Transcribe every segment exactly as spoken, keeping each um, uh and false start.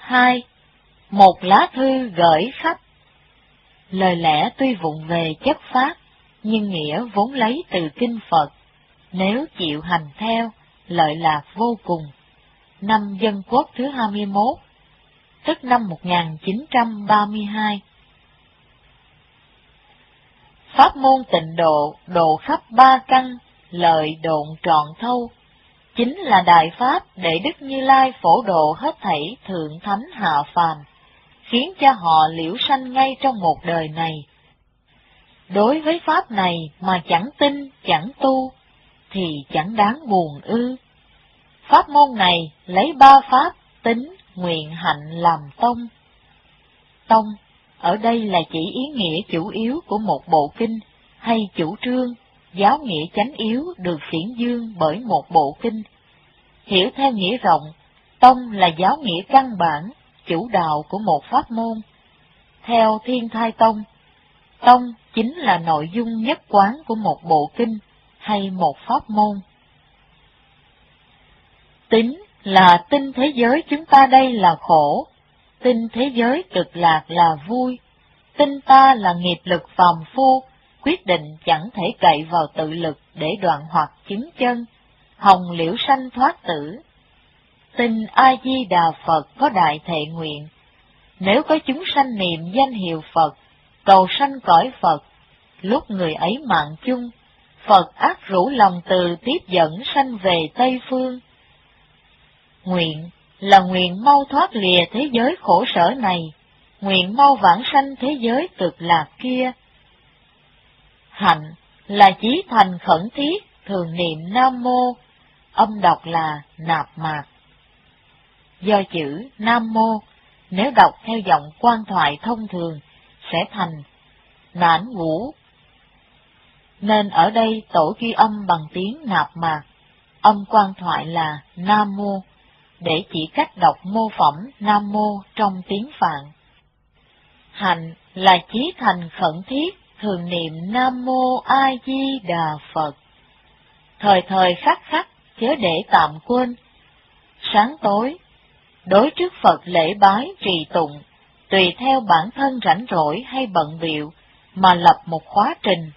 hai. Một lá thư gửi khách. Lời lẽ tuy vụng về chất phác, nhưng nghĩa vốn lấy từ kinh Phật, nếu chịu hành theo, lợi lạc vô cùng. Năm Dân Quốc thứ hai mươi mốt, tức năm một nghìn chín trăm ba mươi hai. Pháp môn tịnh độ, độ khắp ba căn, lợi độn trọn thâu, chính là đại pháp để Đức Như Lai phổ độ hết thảy thượng thánh hạ phàm, khiến cho họ liễu sanh ngay trong một đời này. Đối với pháp này mà chẳng tin, chẳng tu, thì chẳng đáng buồn ư. Pháp môn này lấy ba pháp tính, nguyện, hạnh làm tông. Tông ở đây là chỉ ý nghĩa chủ yếu của một bộ kinh, hay chủ trương, giáo nghĩa chánh yếu được xiển dương bởi một bộ kinh. Hiểu theo nghĩa rộng, tông là giáo nghĩa căn bản, chủ đạo của một pháp môn. Theo Thiên Thai Tông, tông chính là nội dung nhất quán của một bộ kinh hay một pháp môn. Tính là tin thế giới chúng ta đây là khổ, tin thế giới cực lạc là vui, tin ta là nghiệp lực phàm phu, quyết định chẳng thể cậy vào tự lực để đoạn hoặc chứng chân, hồng liễu sanh thoát tử. Tin A-di-đà Phật có đại thệ nguyện, nếu có chúng sanh niệm danh hiệu Phật, cầu sanh cõi Phật, lúc người ấy mạng chung, Phật ác rủ lòng từ tiếp dẫn sanh về Tây Phương. Nguyện là nguyện mau thoát lìa thế giới khổ sở này, nguyện mau vãng sanh thế giới cực lạc kia. Hạnh là chí thành khẩn thiết, thường niệm Nam Mô, âm đọc là nạp mạc. Do chữ Nam Mô, nếu đọc theo giọng quan thoại thông thường, sẽ thành nản ngũ. Nên ở đây tổ ghi âm bằng tiếng nạp mạc, âm quan thoại là Nam Mô, để chỉ cách đọc mô phỏng Nam Mô trong tiếng Phạn. Hạnh là chí thành khẩn thiết, thường niệm Nam Mô A Di Đà Phật. Thời thời khắc khắc, chớ để tạm quên. Sáng tối, đối trước Phật lễ bái trì tụng, tùy theo bản thân rảnh rỗi hay bận bịu mà lập một khóa trình.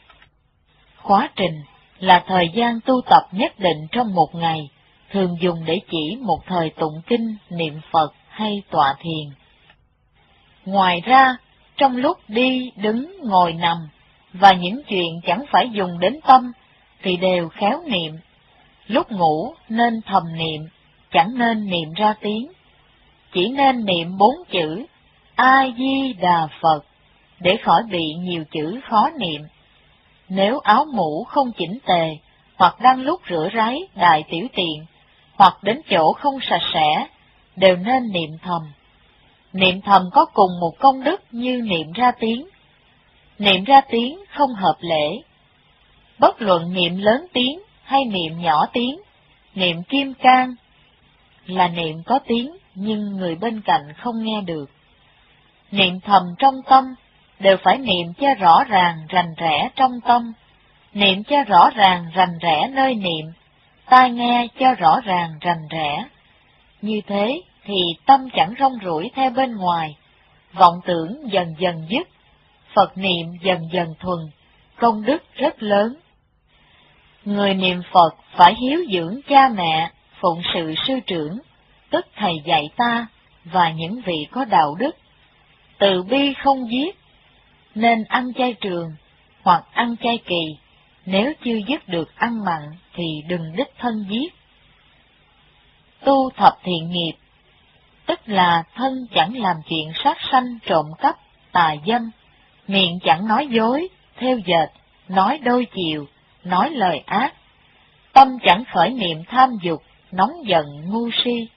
Khóa trình là thời gian tu tập nhất định trong một ngày, thường dùng để chỉ một thời tụng kinh, niệm Phật hay tọa thiền. Ngoài ra, trong lúc đi, đứng, ngồi, nằm, và những chuyện chẳng phải dùng đến tâm, thì đều khéo niệm. Lúc ngủ nên thầm niệm, chẳng nên niệm ra tiếng. Chỉ nên niệm bốn chữ A-di-đà Phật, để khỏi bị nhiều chữ khó niệm. Nếu áo mũ không chỉnh tề, hoặc đang lúc rửa ráy, đại tiểu tiện, hoặc đến chỗ không sạch sẽ, đều nên niệm thầm. Niệm thầm có cùng một công đức như niệm ra tiếng. Niệm ra tiếng không hợp lễ. Bất luận niệm lớn tiếng hay niệm nhỏ tiếng, niệm kim cang là niệm có tiếng nhưng người bên cạnh không nghe được. Niệm thầm trong tâm đều phải niệm cho rõ ràng rành rẽ trong tâm, niệm cho rõ ràng rành rẽ nơi niệm, tai nghe cho rõ ràng rành rẽ. Như thế thì tâm chẳng rong ruổi theo bên ngoài, vọng tưởng dần dần dứt, Phật niệm dần dần thuần, công đức rất lớn. Người niệm Phật phải hiếu dưỡng cha mẹ, phụng sự sư trưởng, tức thầy dạy ta, và những vị có đạo đức. Từ bi không giết, nên ăn chay trường, hoặc ăn chay kỳ, nếu chưa dứt được ăn mặn thì đừng đích thân giết. Tu thập thiện nghiệp, tức là thân chẳng làm chuyện sát sanh, trộm cắp, tà dâm, miệng chẳng nói dối, thêu dệt, nói đôi chiều, nói lời ác, tâm chẳng khởi niệm tham dục, nóng giận ngu si.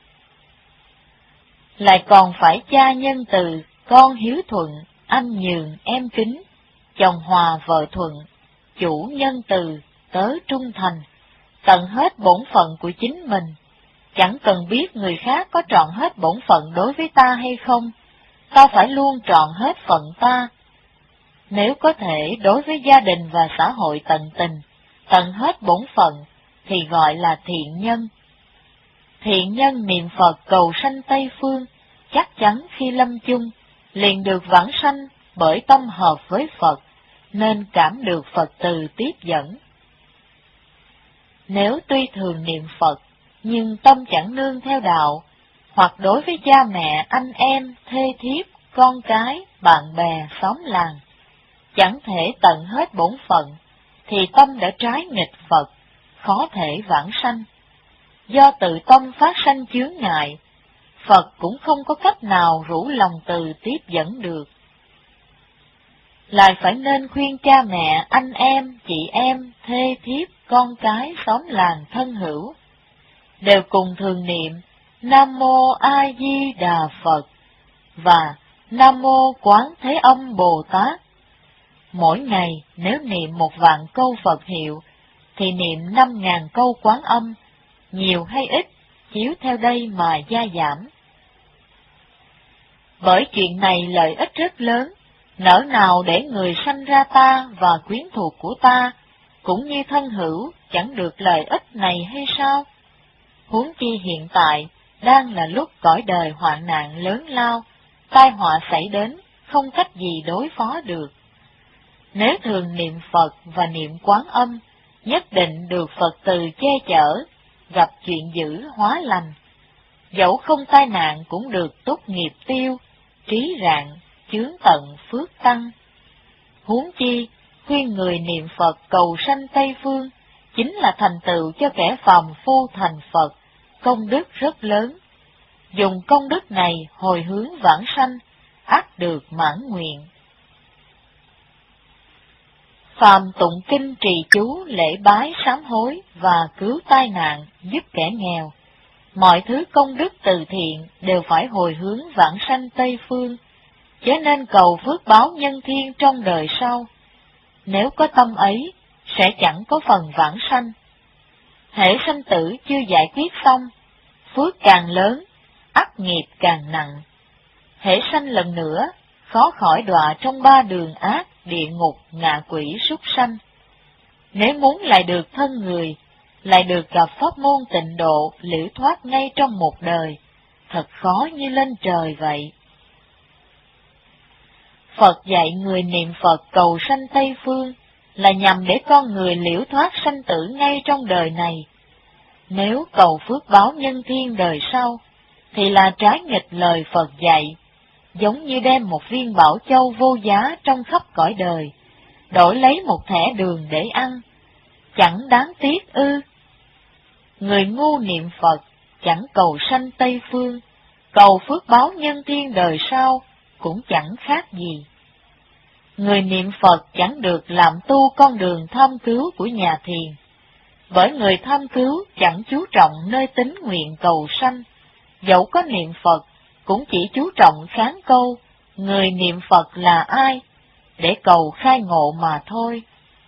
Lại còn phải cha nhân từ, con hiếu thuận, anh nhường em kính, chồng hòa vợ thuận, chủ nhân từ, tớ trung thành, tận hết bổn phận của chính mình, chẳng cần biết người khác có trọn hết bổn phận đối với ta hay không, ta phải luôn trọn hết phận ta. Nếu có thể đối với gia đình và xã hội tận tình, tận hết bổn phận, thì gọi là thiện nhân. Thiện nhân niệm Phật cầu sanh Tây Phương, chắc chắn khi lâm chung, liền được vãng sanh bởi tâm hợp với Phật, nên cảm được Phật từ tiếp dẫn. Nếu tuy thường niệm Phật, nhưng tâm chẳng nương theo đạo, hoặc đối với cha mẹ, anh em, thê thiếp, con cái, bạn bè, xóm làng, chẳng thể tận hết bổn phận, thì tâm đã trái nghịch Phật, khó thể vãng sanh. Do tự tâm phát sanh chướng ngại, Phật cũng không có cách nào rủ lòng từ tiếp dẫn được. Lại phải nên khuyên cha mẹ, anh em, chị em, thê thiếp, con cái, xóm làng, thân hữu, đều cùng thường niệm Nam Mô A Di Đà Phật và Nam Mô Quán Thế Âm Bồ Tát. Mỗi ngày nếu niệm một vạn câu Phật hiệu, thì niệm năm ngàn câu Quán Âm, nhiều hay ít, chiếu theo đây mà gia giảm. Bởi chuyện này lợi ích rất lớn, nỡ nào để người sanh ra ta và quyến thuộc của ta, cũng như thân hữu, chẳng được lợi ích này hay sao? Huống chi hiện tại, đang là lúc cõi đời hoạn nạn lớn lao, tai họa xảy đến, không cách gì đối phó được. Nếu thường niệm Phật và niệm Quán Âm, nhất định được Phật từ che chở, gặp chuyện dữ hóa lành. Dẫu không tai nạn cũng được tốt nghiệp tiêu, trí rạng, chướng tận phước tăng. Huống chi, khuyên người niệm Phật cầu sanh Tây Phương, chính là thành tựu cho kẻ phàm phu thành Phật, công đức rất lớn. Dùng công đức này hồi hướng vãng sanh, ắt được mãn nguyện. Phàm tụng kinh trì chú, lễ bái sám hối và cứu tai nạn, giúp kẻ nghèo, mọi thứ công đức từ thiện đều phải hồi hướng vãng sanh Tây Phương, chớ nên cầu phước báo nhân thiên trong đời sau. Nếu có tâm ấy, sẽ chẳng có phần vãng sanh. Hễ sanh tử chưa giải quyết xong, phước càng lớn, ắt nghiệp càng nặng. Hễ sanh lần nữa, khó khỏi đọa trong ba đường ác, địa ngục, ngạ quỷ, súc sanh. Nếu muốn lại được thân người, lại được gặp pháp môn tịnh độ, liễu thoát ngay trong một đời, thật khó như lên trời vậy. Phật dạy người niệm Phật cầu sanh Tây Phương, là nhằm để con người liễu thoát sanh tử ngay trong đời này. Nếu cầu phước báo nhân thiên đời sau, thì là trái nghịch lời Phật dạy, giống như đem một viên bảo châu vô giá trong khắp cõi đời, đổi lấy một thẻ đường để ăn, chẳng đáng tiếc ư? Người ngu niệm Phật, chẳng cầu sanh Tây Phương, cầu phước báo nhân thiên đời sau, cũng chẳng khác gì. Người niệm Phật chẳng được làm tu con đường tham cứu của nhà thiền, bởi người tham cứu chẳng chú trọng nơi tín nguyện cầu sanh, dẫu có niệm Phật cũng chỉ chú trọng kháng câu người niệm Phật là ai, để cầu khai ngộ mà thôi.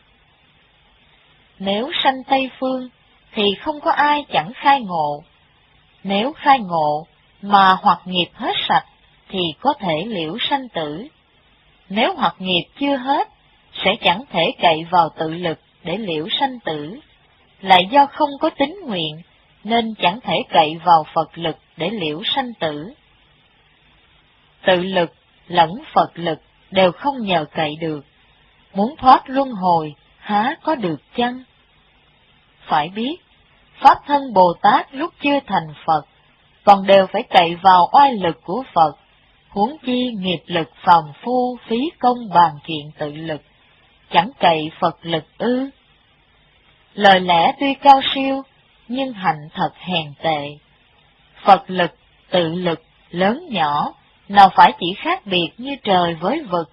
Nếu sanh Tây Phương, thì không có ai chẳng khai ngộ. Nếu khai ngộ, mà hoặc nghiệp hết sạch, thì có thể liễu sanh tử. Nếu hoặc nghiệp chưa hết, sẽ chẳng thể cậy vào tự lực để liễu sanh tử. Lại do không có tín nguyện, nên chẳng thể cậy vào Phật lực để liễu sanh tử. Tự lực lẫn Phật lực đều không nhờ cậy được, muốn thoát luân hồi há có được chăng? Phải biết, Pháp thân Bồ Tát lúc chưa thành Phật, còn đều phải cậy vào oai lực của Phật, huống chi nghiệp lực phàm phu phí công bàn chuyện tự lực, chẳng cậy Phật lực ư? Lời lẽ tuy cao siêu, nhưng hạnh thật hèn tệ. Phật lực, tự lực, lớn nhỏ, nào phải chỉ khác biệt như trời với vực.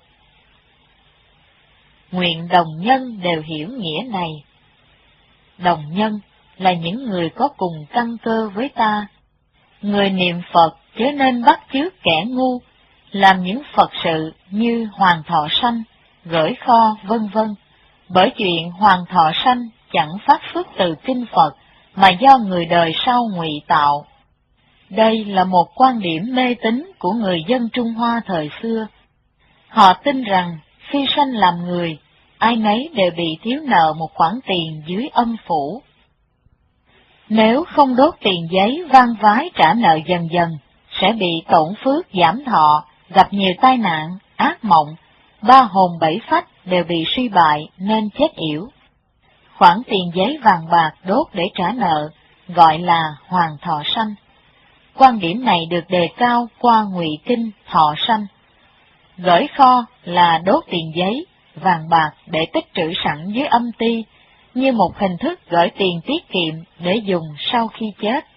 Nguyện đồng nhân đều hiểu nghĩa này. Đồng nhân là những người có cùng căn cơ với ta. Người niệm Phật chớ nên bắt chước kẻ ngu, làm những Phật sự như Hoàng Thọ Sanh, gửi kho, vân vân. Bởi chuyện Hoàng Thọ Sanh chẳng phát xuất từ kinh Phật, mà do người đời sau ngụy tạo. Đây là một quan điểm mê tín của người dân Trung Hoa thời xưa. Họ tin rằng khi sanh làm người, ai nấy đều bị thiếu nợ một khoản tiền dưới âm phủ. Nếu không đốt tiền giấy van vái trả nợ dần dần, sẽ bị tổn phước giảm thọ, gặp nhiều tai nạn, ác mộng, ba hồn bảy phách đều bị suy bại nên chết yểu. Khoản tiền giấy vàng bạc đốt để trả nợ gọi là hoàng thọ sanh. Quan điểm này được đề cao qua Ngụy Kinh Thọ Sanh. Gửi kho là đốt tiền giấy, vàng bạc để tích trữ sẵn dưới âm ti, như một hình thức gửi tiền tiết kiệm để dùng sau khi chết.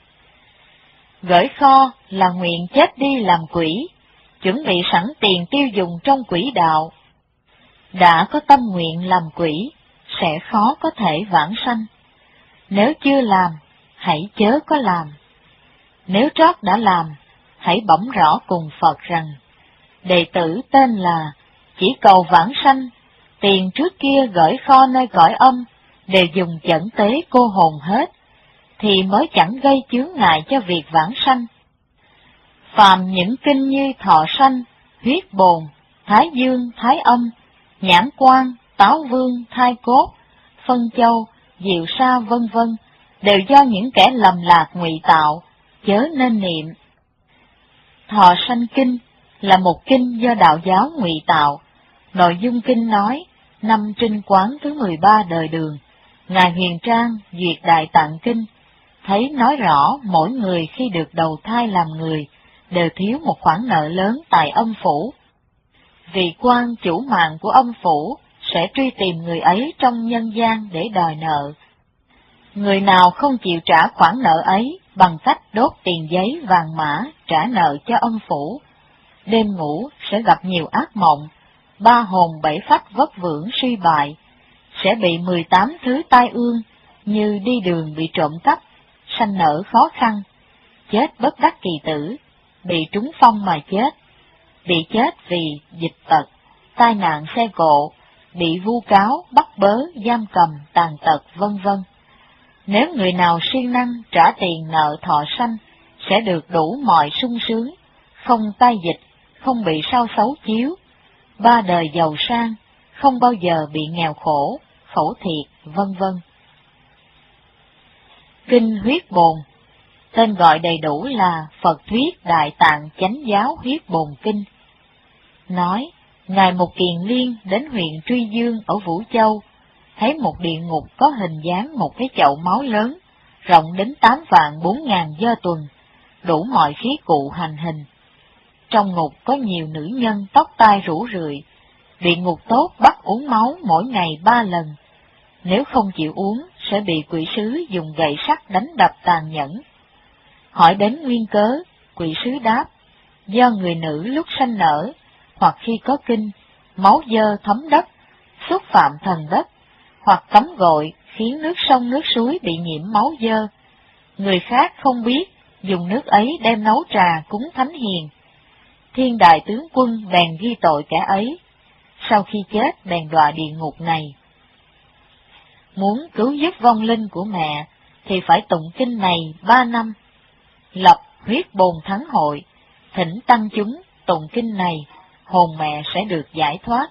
Gửi kho là nguyện chết đi làm quỷ, chuẩn bị sẵn tiền tiêu dùng trong quỹ đạo. Đã có tâm nguyện làm quỷ, sẽ khó có thể vãng sanh. Nếu chưa làm, hãy chớ có làm. Nếu trót đã làm, hãy bẩm rõ cùng Phật rằng, đệ tử tên là chỉ cầu vãng sanh, tiền trước kia gửi kho nơi cõi âm, đều dùng chẩn tế cô hồn hết, thì mới chẳng gây chướng ngại cho việc vãng sanh. Phàm những kinh như Thọ Sanh, Huyết Bồn, Thái Dương, Thái Âm, Nhãn Quan, Táo Vương, Thai Cốt, Phân Châu, Diệu Sa vân vân đều do những kẻ lầm lạc ngụy tạo, chớ nên niệm. Thọ Sanh Kinh là một kinh do đạo giáo ngụy tạo. Nội dung kinh nói, năm Trinh Quán thứ mười ba đời Đường, Ngài Huyền Trang duyệt Đại Tạng Kinh, thấy nói rõ mỗi người khi được đầu thai làm người, đều thiếu một khoản nợ lớn tại âm phủ. Vị quan chủ mạng của âm phủ sẽ truy tìm người ấy trong nhân gian để đòi nợ. Người nào không chịu trả khoản nợ ấy bằng cách đốt tiền giấy vàng mã trả nợ cho âm phủ, đêm ngủ sẽ gặp nhiều ác mộng, ba hồn bảy phách vất vưởng suy bại, sẽ bị mười tám thứ tai ương như đi đường bị trộm cắp, sanh nở khó khăn, chết bất đắc kỳ tử, bị trúng phong mà chết, bị chết vì dịch tật, tai nạn xe cộ, bị vu cáo, bắt bớ, giam cầm, tàn tật vân vân. Nếu người nào siêng năng trả tiền nợ thọ sanh, sẽ được đủ mọi sung sướng, không tai dịch, không bị sao xấu chiếu, ba đời giàu sang, không bao giờ bị nghèo khổ, khẩu thiệt, vân vân. Kinh Huyết Bồn, tên gọi đầy đủ là Phật Thuyết Đại Tạng Chánh Giáo Huyết Bồn Kinh, nói, Ngài Mục Kiền Liên đến huyện Truy Dương ở Vũ Châu, thấy một địa ngục có hình dáng một cái chậu máu lớn, rộng đến tám vạn bốn ngàn do tuần, đủ mọi khí cụ hành hình. Trong ngục có nhiều nữ nhân tóc tai rủ rượi, địa ngục tốt bắt uống máu mỗi ngày ba lần. Nếu không chịu uống, sẽ bị quỷ sứ dùng gậy sắt đánh đập tàn nhẫn. Hỏi đến nguyên cớ, quỷ sứ đáp, do người nữ lúc sanh nở, hoặc khi có kinh, máu dơ thấm đất, xúc phạm thần đất, hoặc cấm gội khiến nước sông nước suối bị nhiễm máu dơ. Người khác không biết, dùng nước ấy đem nấu trà cúng thánh hiền. Thiên đại tướng quân bèn ghi tội kẻ ấy, sau khi chết bèn đọa địa ngục này. Muốn cứu giúp vong linh của mẹ, thì phải tụng kinh này ba năm. Lập huyết bồn thắng hội, thỉnh tăng chúng tụng kinh này, hồn mẹ sẽ được giải thoát.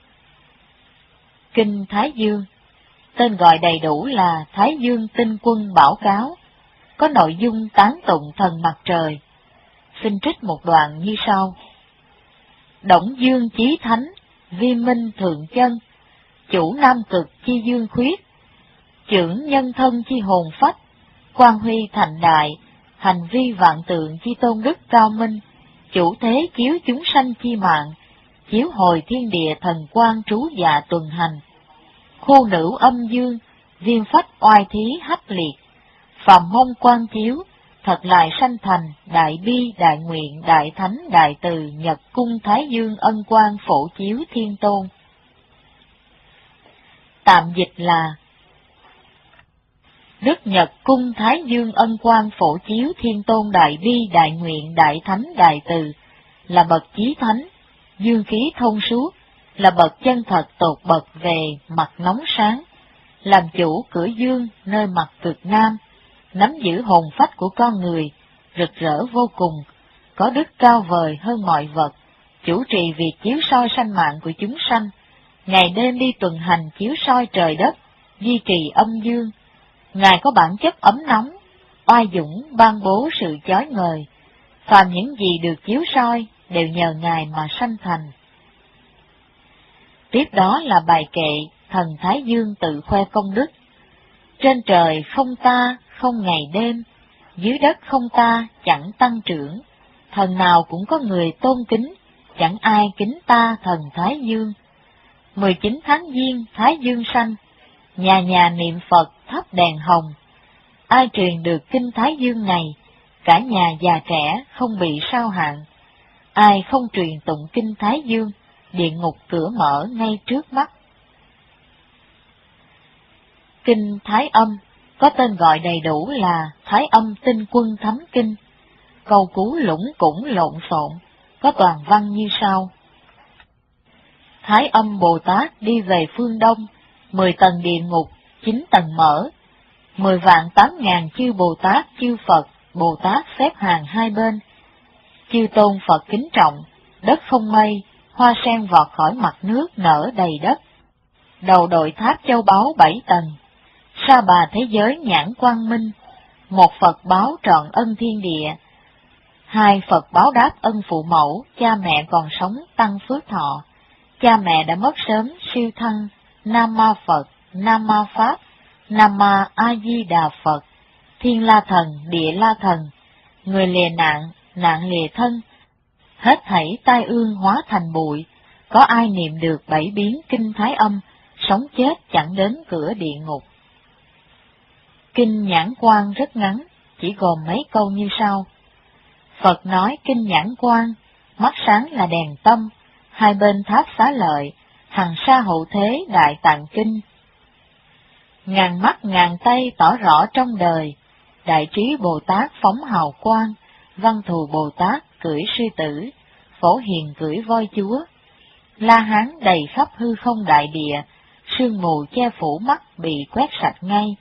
Kinh Thái Dương, tên gọi đầy đủ là Thái Dương Tinh Quân Bảo Cáo, có nội dung tán tụng thần mặt trời. Xin trích một đoạn như sau. Đổng Dương Chí Thánh, vi minh thượng chân, chủ nam cực chi dương khuyết, trưởng nhân thân chi hồn phách, quan huy thành đại, hành vi vạn tượng chi tôn đức cao minh, chủ thế chiếu chúng sanh chi mạng, chiếu hồi thiên địa thần quang trú dạ tuần hành. Khu nữ âm dương, viên phách oai thí hách liệt, phàm mông quan chiếu, thật lại sanh thành, đại bi, đại nguyện, đại thánh, đại từ, nhật cung Thái Dương ân quang phổ chiếu thiên tôn. Tạm dịch là Đức Nhật cung Thái Dương ân quang phổ chiếu thiên tôn đại bi, đại nguyện, đại thánh, đại từ, là bậc chí thánh, dương khí thông suốt, là bậc chân thật tột bậc về mặt nóng sáng, làm chủ cửa dương nơi mặt cực nam, nắm giữ hồn phách của con người, rực rỡ vô cùng, có đức cao vời hơn mọi vật, chủ trì việc chiếu soi sanh mạng của chúng sanh, ngày đêm đi tuần hành chiếu soi trời đất, duy trì âm dương, Ngài có bản chất ấm nóng, oai dũng ban bố sự chói ngời, phàm những gì được chiếu soi đều nhờ Ngài mà sanh thành. Tiếp đó là bài kệ thần Thái Dương tự khoe công đức. Trên trời không ta, không ngày đêm, dưới đất không ta, chẳng tăng trưởng, thần nào cũng có người tôn kính, chẳng ai kính ta thần Thái Dương. Mười chín tháng giêng Thái Dương sanh, nhà nhà niệm Phật thắp đèn hồng. Ai truyền được kinh Thái Dương này, cả nhà già trẻ không bị sao hạn. Ai không truyền tụng kinh Thái Dương, địa ngục cửa mở ngay trước mắt. Kinh Thái Âm có tên gọi đầy đủ là Thái Âm Tinh Quân Thánh Kinh. Câu cú lũng củng lộn xộn, có toàn văn như sau. Thái Âm Bồ Tát đi về phương Đông, mười tầng địa ngục, chín tầng mở. Mười vạn tám ngàn chư Bồ Tát, chư Phật, Bồ Tát xếp hàng hai bên. Chư tôn Phật kính trọng, đất không mây, hoa sen vọt khỏi mặt nước nở đầy đất. Đầu đội tháp châu báu bảy tầng, sa bà thế giới nhãn quang minh. Một Phật báo trọn ân thiên địa, hai Phật báo đáp ân phụ mẫu, cha mẹ còn sống tăng phước thọ. Cha mẹ đã mất sớm siêu thăng, Nam Ma Phật, Nam Ma Pháp, Nam Ma A Di Đà Phật. Thiên La Thần, Địa La Thần, người lìa nạn, nạn lìa thân, hết thảy tai ương hóa thành bụi. Có ai niệm được bảy biến kinh Thái Âm, sống chết chẳng đến cửa địa ngục. Kinh Nhãn Quang rất ngắn, chỉ gồm mấy câu như sau. Phật nói kinh Nhãn Quang, mắt sáng là đèn tâm, hai bên tháp xá lợi, hằng sa hậu thế đại tạng kinh. Ngàn mắt ngàn tay tỏ rõ trong đời, đại trí Bồ Tát phóng hào quang, văn thù Bồ Tát cưỡi sư tử, phổ hiền cưỡi voi chúa. La Hán đầy khắp hư không đại địa, sương mù che phủ mắt bị quét sạch ngay.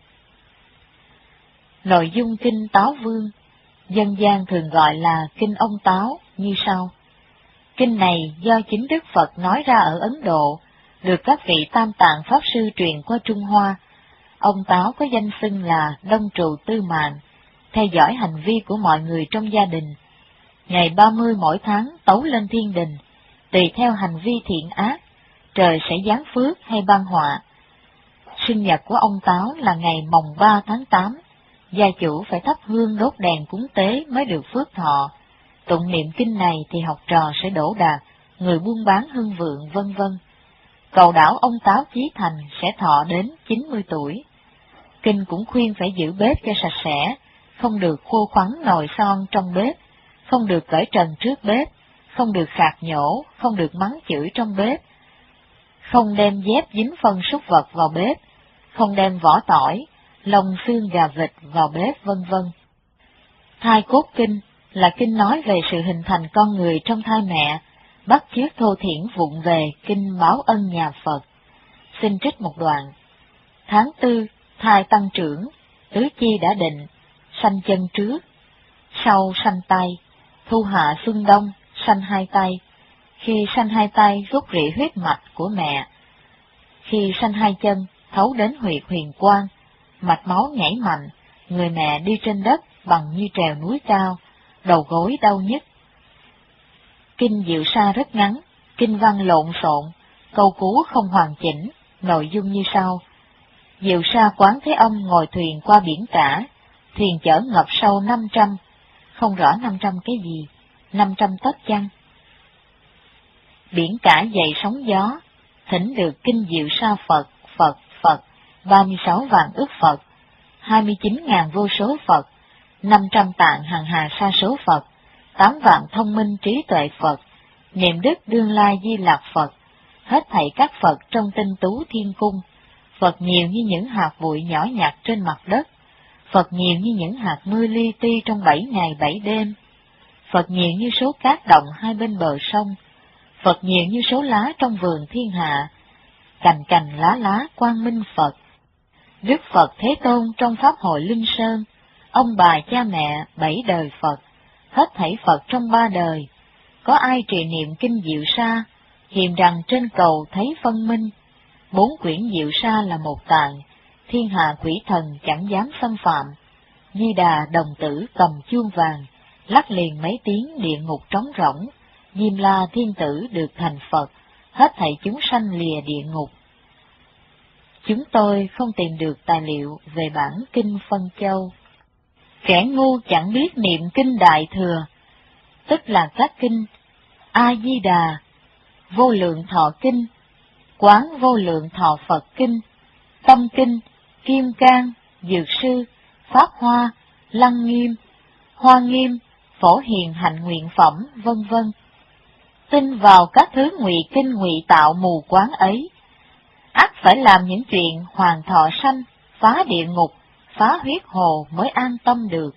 Nội dung kinh Táo Vương, dân gian thường gọi là kinh ông Táo như sau. Kinh này do chính Đức Phật nói ra ở Ấn Độ, được các vị Tam Tạng Pháp Sư truyền qua Trung Hoa. Ông Táo có danh xưng là Đông Trù Tư Mạn, theo dõi hành vi của mọi người trong gia đình. Ngày ba mươi mỗi tháng tấu lên thiên đình, tùy theo hành vi thiện ác, trời sẽ giáng phước hay ban họa. Sinh nhật của ông Táo là ngày mồng ba tháng tám, gia chủ phải thắp hương đốt đèn cúng tế mới được phước thọ. Tụng niệm kinh này thì học trò sẽ đỗ đạt, người buôn bán hưng vượng vân vân. Cầu đảo ông Táo chí thành sẽ thọ đến chín mươi tuổi. Kinh cũng khuyên phải giữ bếp cho sạch sẽ, không được khô khoắn nồi son trong bếp, không được cởi trần trước bếp, không được khạc nhổ, không được mắng chửi trong bếp, không đem dép dính phân súc vật vào bếp, không đem vỏ tỏi, lông xương gà vịt vào bếp vân vân. Thai cốt kinh là kinh nói về sự hình thành con người trong thai mẹ, bắt chước thô thiển vụng về kinh báo ân nhà Phật. Xin trích một đoạn. Tháng tư, thai tăng trưởng, tứ chi đã định, sanh chân trước, sau sanh tay, thu hạ xuân đông, sanh hai tay. Khi sanh hai tay rút rỉ huyết mạch của mẹ. Khi sanh hai chân, thấu đến huyệt huyền quang, mạch máu nhảy mạnh, người mẹ đi trên đất bằng như trèo núi cao, đầu gối đau nhức. Kinh Diệu Sa rất ngắn, kinh văn lộn xộn, câu cú không hoàn chỉnh, nội dung như sau. Diệu Sa Quán Thế Âm ngồi thuyền qua biển cả, thuyền chở ngập sâu năm trăm, không rõ năm trăm cái gì, năm trăm tấc chăng? Biển cả dậy sóng gió, thỉnh được kinh Diệu Sa Phật, Phật, Phật, ba mươi sáu vạn ức Phật, hai mươi chín ngàn vô số Phật, năm trăm tạng hằng hà sa số Phật, tám vạn thông minh trí tuệ Phật, niệm đức đương lai Di Lạc Phật, hết thảy các Phật trong tinh tú thiên cung. Phật nhiều như những hạt bụi nhỏ nhặt trên mặt đất, Phật nhiều như những hạt mưa li ti trong bảy ngày bảy đêm, Phật nhiều như số cát động hai bên bờ sông, Phật nhiều như số lá trong vườn thiên hạ, cành cành lá lá quang minh Phật. Đức Phật Thế Tôn trong Pháp hội Linh Sơn, ông bà cha mẹ bảy đời Phật, hết thảy Phật trong ba đời. Có ai trì niệm kinh Diệu Sa, hiềm rằng trên cầu thấy phân minh. Bốn quyển Diệu Sa là một tạng, thiên hạ quỷ thần chẳng dám xâm phạm. Di Đà đồng tử cầm chuông vàng, lắc liền mấy tiếng địa ngục trống rỗng. Diêm La thiên tử được thành Phật, hết thảy chúng sanh lìa địa ngục. Chúng tôi không tìm được tài liệu về bản kinh Phân Châu. Kẻ ngu chẳng biết niệm kinh Đại Thừa, tức là các kinh A Di Đà, Vô Lượng Thọ Kinh, Quán Vô Lượng Thọ Phật Kinh, Tâm Kinh, Kim Cang, Dược Sư, Pháp Hoa, Lăng Nghiêm, Hoa Nghiêm, Phổ Hiền Hạnh Nguyện Phẩm, vân vân. Tin vào các thứ ngụy kinh ngụy tạo mù quáng ấy, ắt phải làm những chuyện hoàng thọ sanh, phá địa ngục, phá huyết hồ mới an tâm được.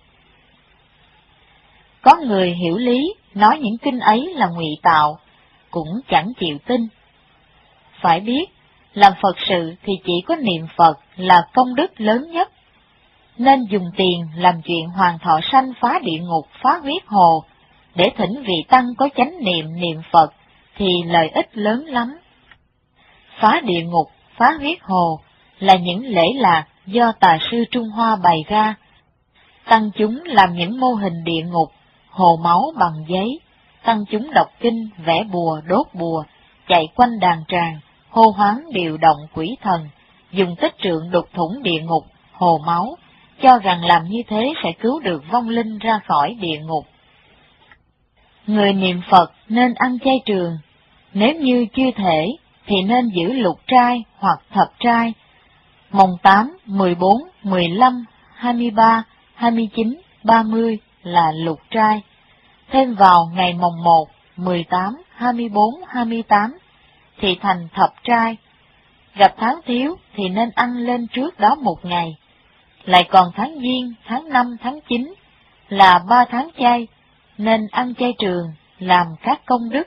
Có người hiểu lý, nói những kinh ấy là ngụy tạo, cũng chẳng chịu tin. Phải biết, làm Phật sự thì chỉ có niệm Phật là công đức lớn nhất, nên dùng tiền làm chuyện hoàng thọ sanh, phá địa ngục, phá huyết hồ, để thỉnh vị tăng có chánh niệm niệm Phật thì lợi ích lớn lắm. Phá địa ngục, phá huyết hồ là những lễ lạc do tà sư Trung Hoa bày ra. Tăng chúng làm những mô hình địa ngục, hồ máu bằng giấy, tăng chúng đọc kinh, vẽ bùa, đốt bùa, chạy quanh đàn tràng, hô hoán điều động quỷ thần, dùng tích trượng đục thủng địa ngục, hồ máu, cho rằng làm như thế sẽ cứu được vong linh ra khỏi địa ngục. Người niệm Phật nên ăn chay trường, nếu như chưa thể thì nên giữ lục trai hoặc thập trai. Mồng tám, mười bốn, mười lăm, hai mươi ba, hai mươi chín, ba mươi là lục trai. Thêm vào ngày mồng một, mười tám, hai mươi bốn, hai mươi tám thì thành thập trai. Gặp tháng thiếu thì nên ăn lên trước đó một ngày. Lại còn tháng Giêng, tháng năm, tháng chín là ba tháng chay, nên ăn chay trường làm các công đức.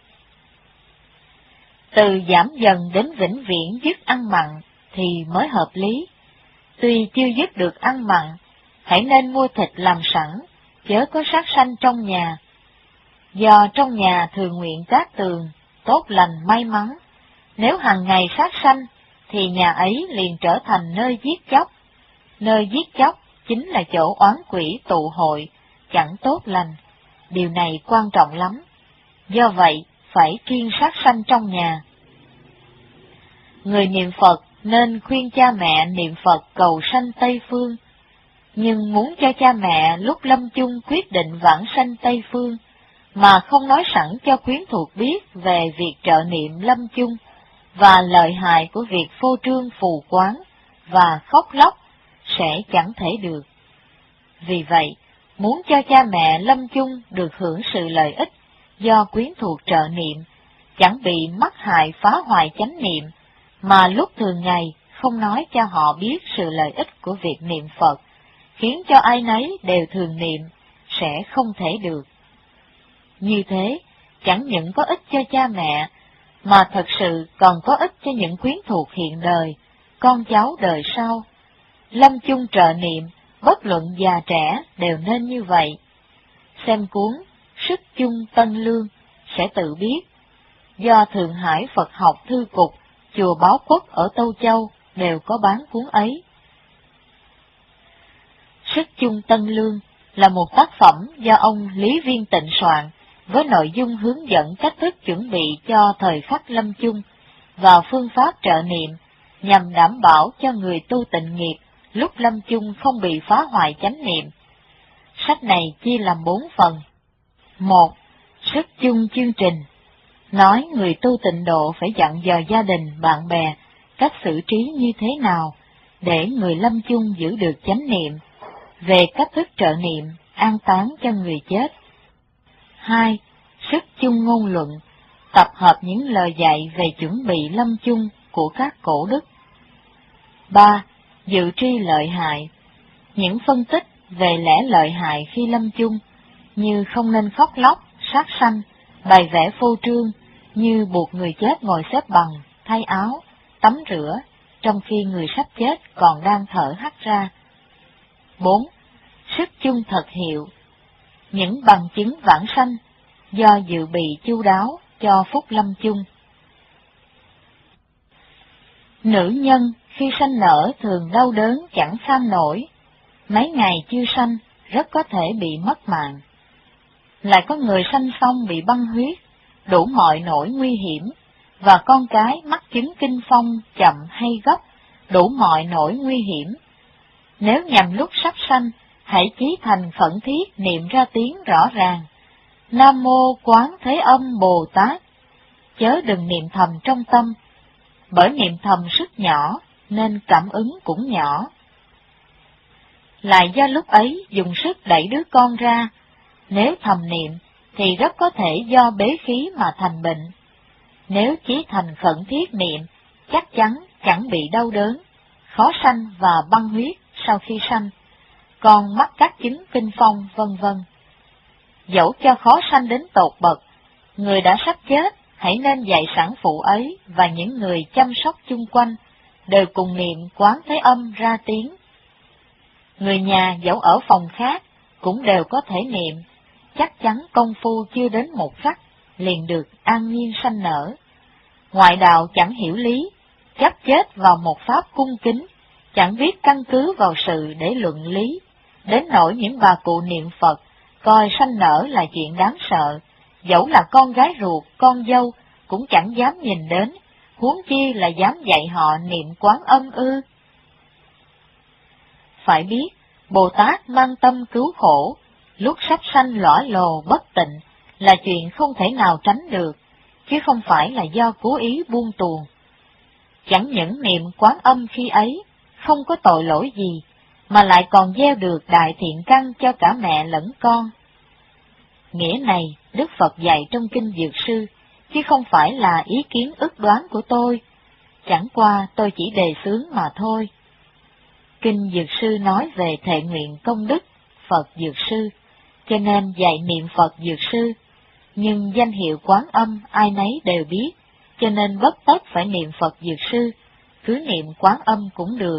Từ giảm dần đến vĩnh viễn dứt ăn mặn thì mới hợp lý. Tuy chưa dứt được ăn mặn, hãy nên mua thịt làm sẵn, chớ có sát sanh trong nhà. Do trong nhà thường nguyện cát tường, tốt lành may mắn, nếu hàng ngày sát sanh thì nhà ấy liền trở thành nơi giết chóc. Nơi giết chóc chính là chỗ oán quỷ tụ hội, chẳng tốt lành. Điều này quan trọng lắm. Do vậy, phải kiêng sát sanh trong nhà. Người niệm Phật nên khuyên cha mẹ niệm Phật cầu sanh Tây Phương, nhưng muốn cho cha mẹ lúc lâm chung quyết định vãng sanh Tây Phương, mà không nói sẵn cho quyến thuộc biết về việc trợ niệm lâm chung, và lợi hại của việc phô trương phù quán và khóc lóc, sẽ chẳng thể được. Vì vậy, muốn cho cha mẹ lâm chung được hưởng sự lợi ích do quyến thuộc trợ niệm, chẳng bị mắc hại phá hoại chánh niệm, mà lúc thường ngày không nói cho họ biết sự lợi ích của việc niệm Phật, khiến cho ai nấy đều thường niệm, sẽ không thể được. Như thế, chẳng những có ích cho cha mẹ, mà thật sự còn có ích cho những quyến thuộc hiện đời, con cháu đời sau. Lâm chung trợ niệm, bất luận già trẻ đều nên như vậy. Xem cuốn Sức Chung Tân Lương sẽ tự biết. Do Thượng Hải Phật học thư cục, chùa Báo Quốc ở Tâu Châu đều có bán cuốn ấy. Sức Chung Tân Lương là một tác phẩm do ông Lý Viên Tịnh soạn, với nội dung hướng dẫn cách thức chuẩn bị cho thời khắc lâm chung và phương pháp trợ niệm, nhằm đảm bảo cho người tu tịnh nghiệp lúc lâm chung không bị phá hoại chánh niệm. Sách này chia làm bốn phần. Một, sức chung chương trình, nói người tu tịnh độ phải dặn dò gia đình, bạn bè, cách xử trí như thế nào, để người lâm chung giữ được chánh niệm, về cách thức trợ niệm, an táng cho người chết. Hai, sức chung ngôn luận, tập hợp những lời dạy về chuẩn bị lâm chung của các cổ đức. Ba, dự tri lợi hại, những phân tích về lẽ lợi hại khi lâm chung, như không nên khóc lóc, sát sanh, bày vẽ phô trương, như buộc người chết ngồi xếp bằng, thay áo, tắm rửa, trong khi người sắp chết còn đang thở hắt ra. Bốn, sức chung thật hiệu, những bằng chứng vãng sanh, do dự bị chu đáo cho phúc lâm chung. Nữ nhân khi sanh nở thường đau đớn chẳng kham nổi, mấy ngày chưa sanh rất có thể bị mất mạng. Lại có người sanh xong bị băng huyết, đủ mọi nỗi nguy hiểm, và con cái mắc chứng kinh phong chậm hay gấp, đủ mọi nỗi nguy hiểm. Nếu nhằm lúc sắp sanh, hãy chí thành khẩn thiết niệm ra tiếng rõ ràng: Nam Mô Quán Thế Âm Bồ Tát, chớ đừng niệm thầm trong tâm, bởi niệm thầm sức nhỏ nên cảm ứng cũng nhỏ. Lại do lúc ấy dùng sức đẩy đứa con ra, nếu thầm niệm thì rất có thể do bế khí mà thành bệnh. Nếu chí thành khẩn thiết niệm, chắc chắn chẳng bị đau đớn, khó sanh và băng huyết sau khi sanh, còn mắc các chứng kinh phong vân vân. Dẫu cho khó sanh đến tột bậc, người đã sắp chết hãy nên dạy sản phụ ấy và những người chăm sóc chung quanh đều cùng niệm Quán Thế Âm ra tiếng. Người nhà dẫu ở phòng khác cũng đều có thể niệm, chắc chắn công phu chưa đến một khắc liền được an nhiên sanh nở. Ngoại đạo chẳng hiểu lý, chấp chết vào một pháp cung kính, chẳng biết căn cứ vào sự để luận lý, đến nỗi những bà cụ niệm Phật coi sanh nở là chuyện đáng sợ, dẫu là con gái ruột, con dâu cũng chẳng dám nhìn đến, huống chi là dám dạy họ niệm Quán Âm ư. Phải biết, Bồ Tát mang tâm cứu khổ, lúc sắp sanh lõa lồ bất tịnh là chuyện không thể nào tránh được, chứ không phải là do cố ý buông tuồng. Chẳng những niệm Quán Âm khi ấy không có tội lỗi gì, mà lại còn gieo được đại thiện căn cho cả mẹ lẫn con. Nghĩa này Đức Phật dạy trong Kinh Dược Sư, chứ không phải là ý kiến ước đoán của tôi, chẳng qua tôi chỉ đề xướng mà thôi. Kinh Dược Sư nói về thệ nguyện công đức Phật Dược Sư, cho nên dạy niệm Phật Dược Sư, nhưng danh hiệu Quán Âm ai nấy đều biết, cho nên bất tất phải niệm Phật Dược Sư, cứ niệm Quán Âm cũng được.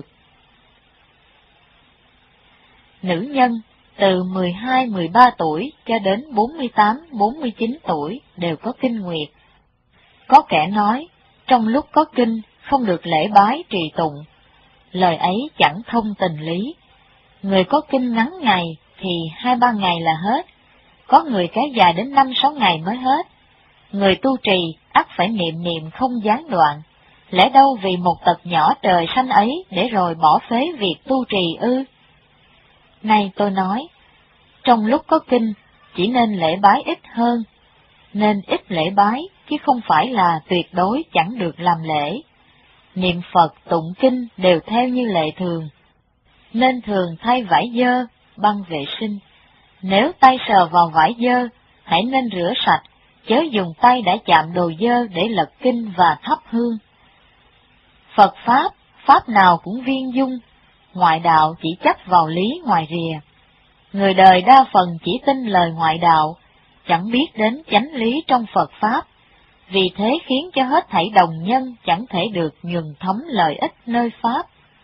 Nữ nhân từ mười hai mười ba tuổi cho đến bốn mươi tám bốn mươi chín tuổi đều có kinh nguyệt. Có kẻ nói, trong lúc có kinh không được lễ bái trì tụng, lời ấy chẳng thông tình lý. Người có kinh ngắn ngày thì hai ba ngày là hết, có người kéo dài đến năm sáu ngày mới hết. Người tu trì ắt phải niệm niệm không gián đoạn, lẽ đâu vì một tật nhỏ trời sanh ấy để rồi bỏ phế việc tu trì ư? Nay tôi nói, trong lúc có kinh chỉ nên lễ bái ít hơn, nên ít lễ bái chứ không phải là tuyệt đối chẳng được làm lễ. Niệm Phật tụng kinh đều theo như lệ thường, nên thường thay vải dơ, băng vệ sinh. Nếu tay sờ vào vải dơ, hãy nên rửa sạch, chớ dùng tay đã chạm đồ dơ để lật kinh và thắp hương. Phật Pháp, Pháp nào cũng viên dung, ngoại đạo chỉ chấp vào lý ngoài rìa. Người đời đa phần chỉ tin lời ngoại đạo, chẳng biết đến chánh lý trong Phật Pháp, vì thế khiến cho hết thảy đồng nhân chẳng thể được nhuần thấm lợi ích nơi Pháp.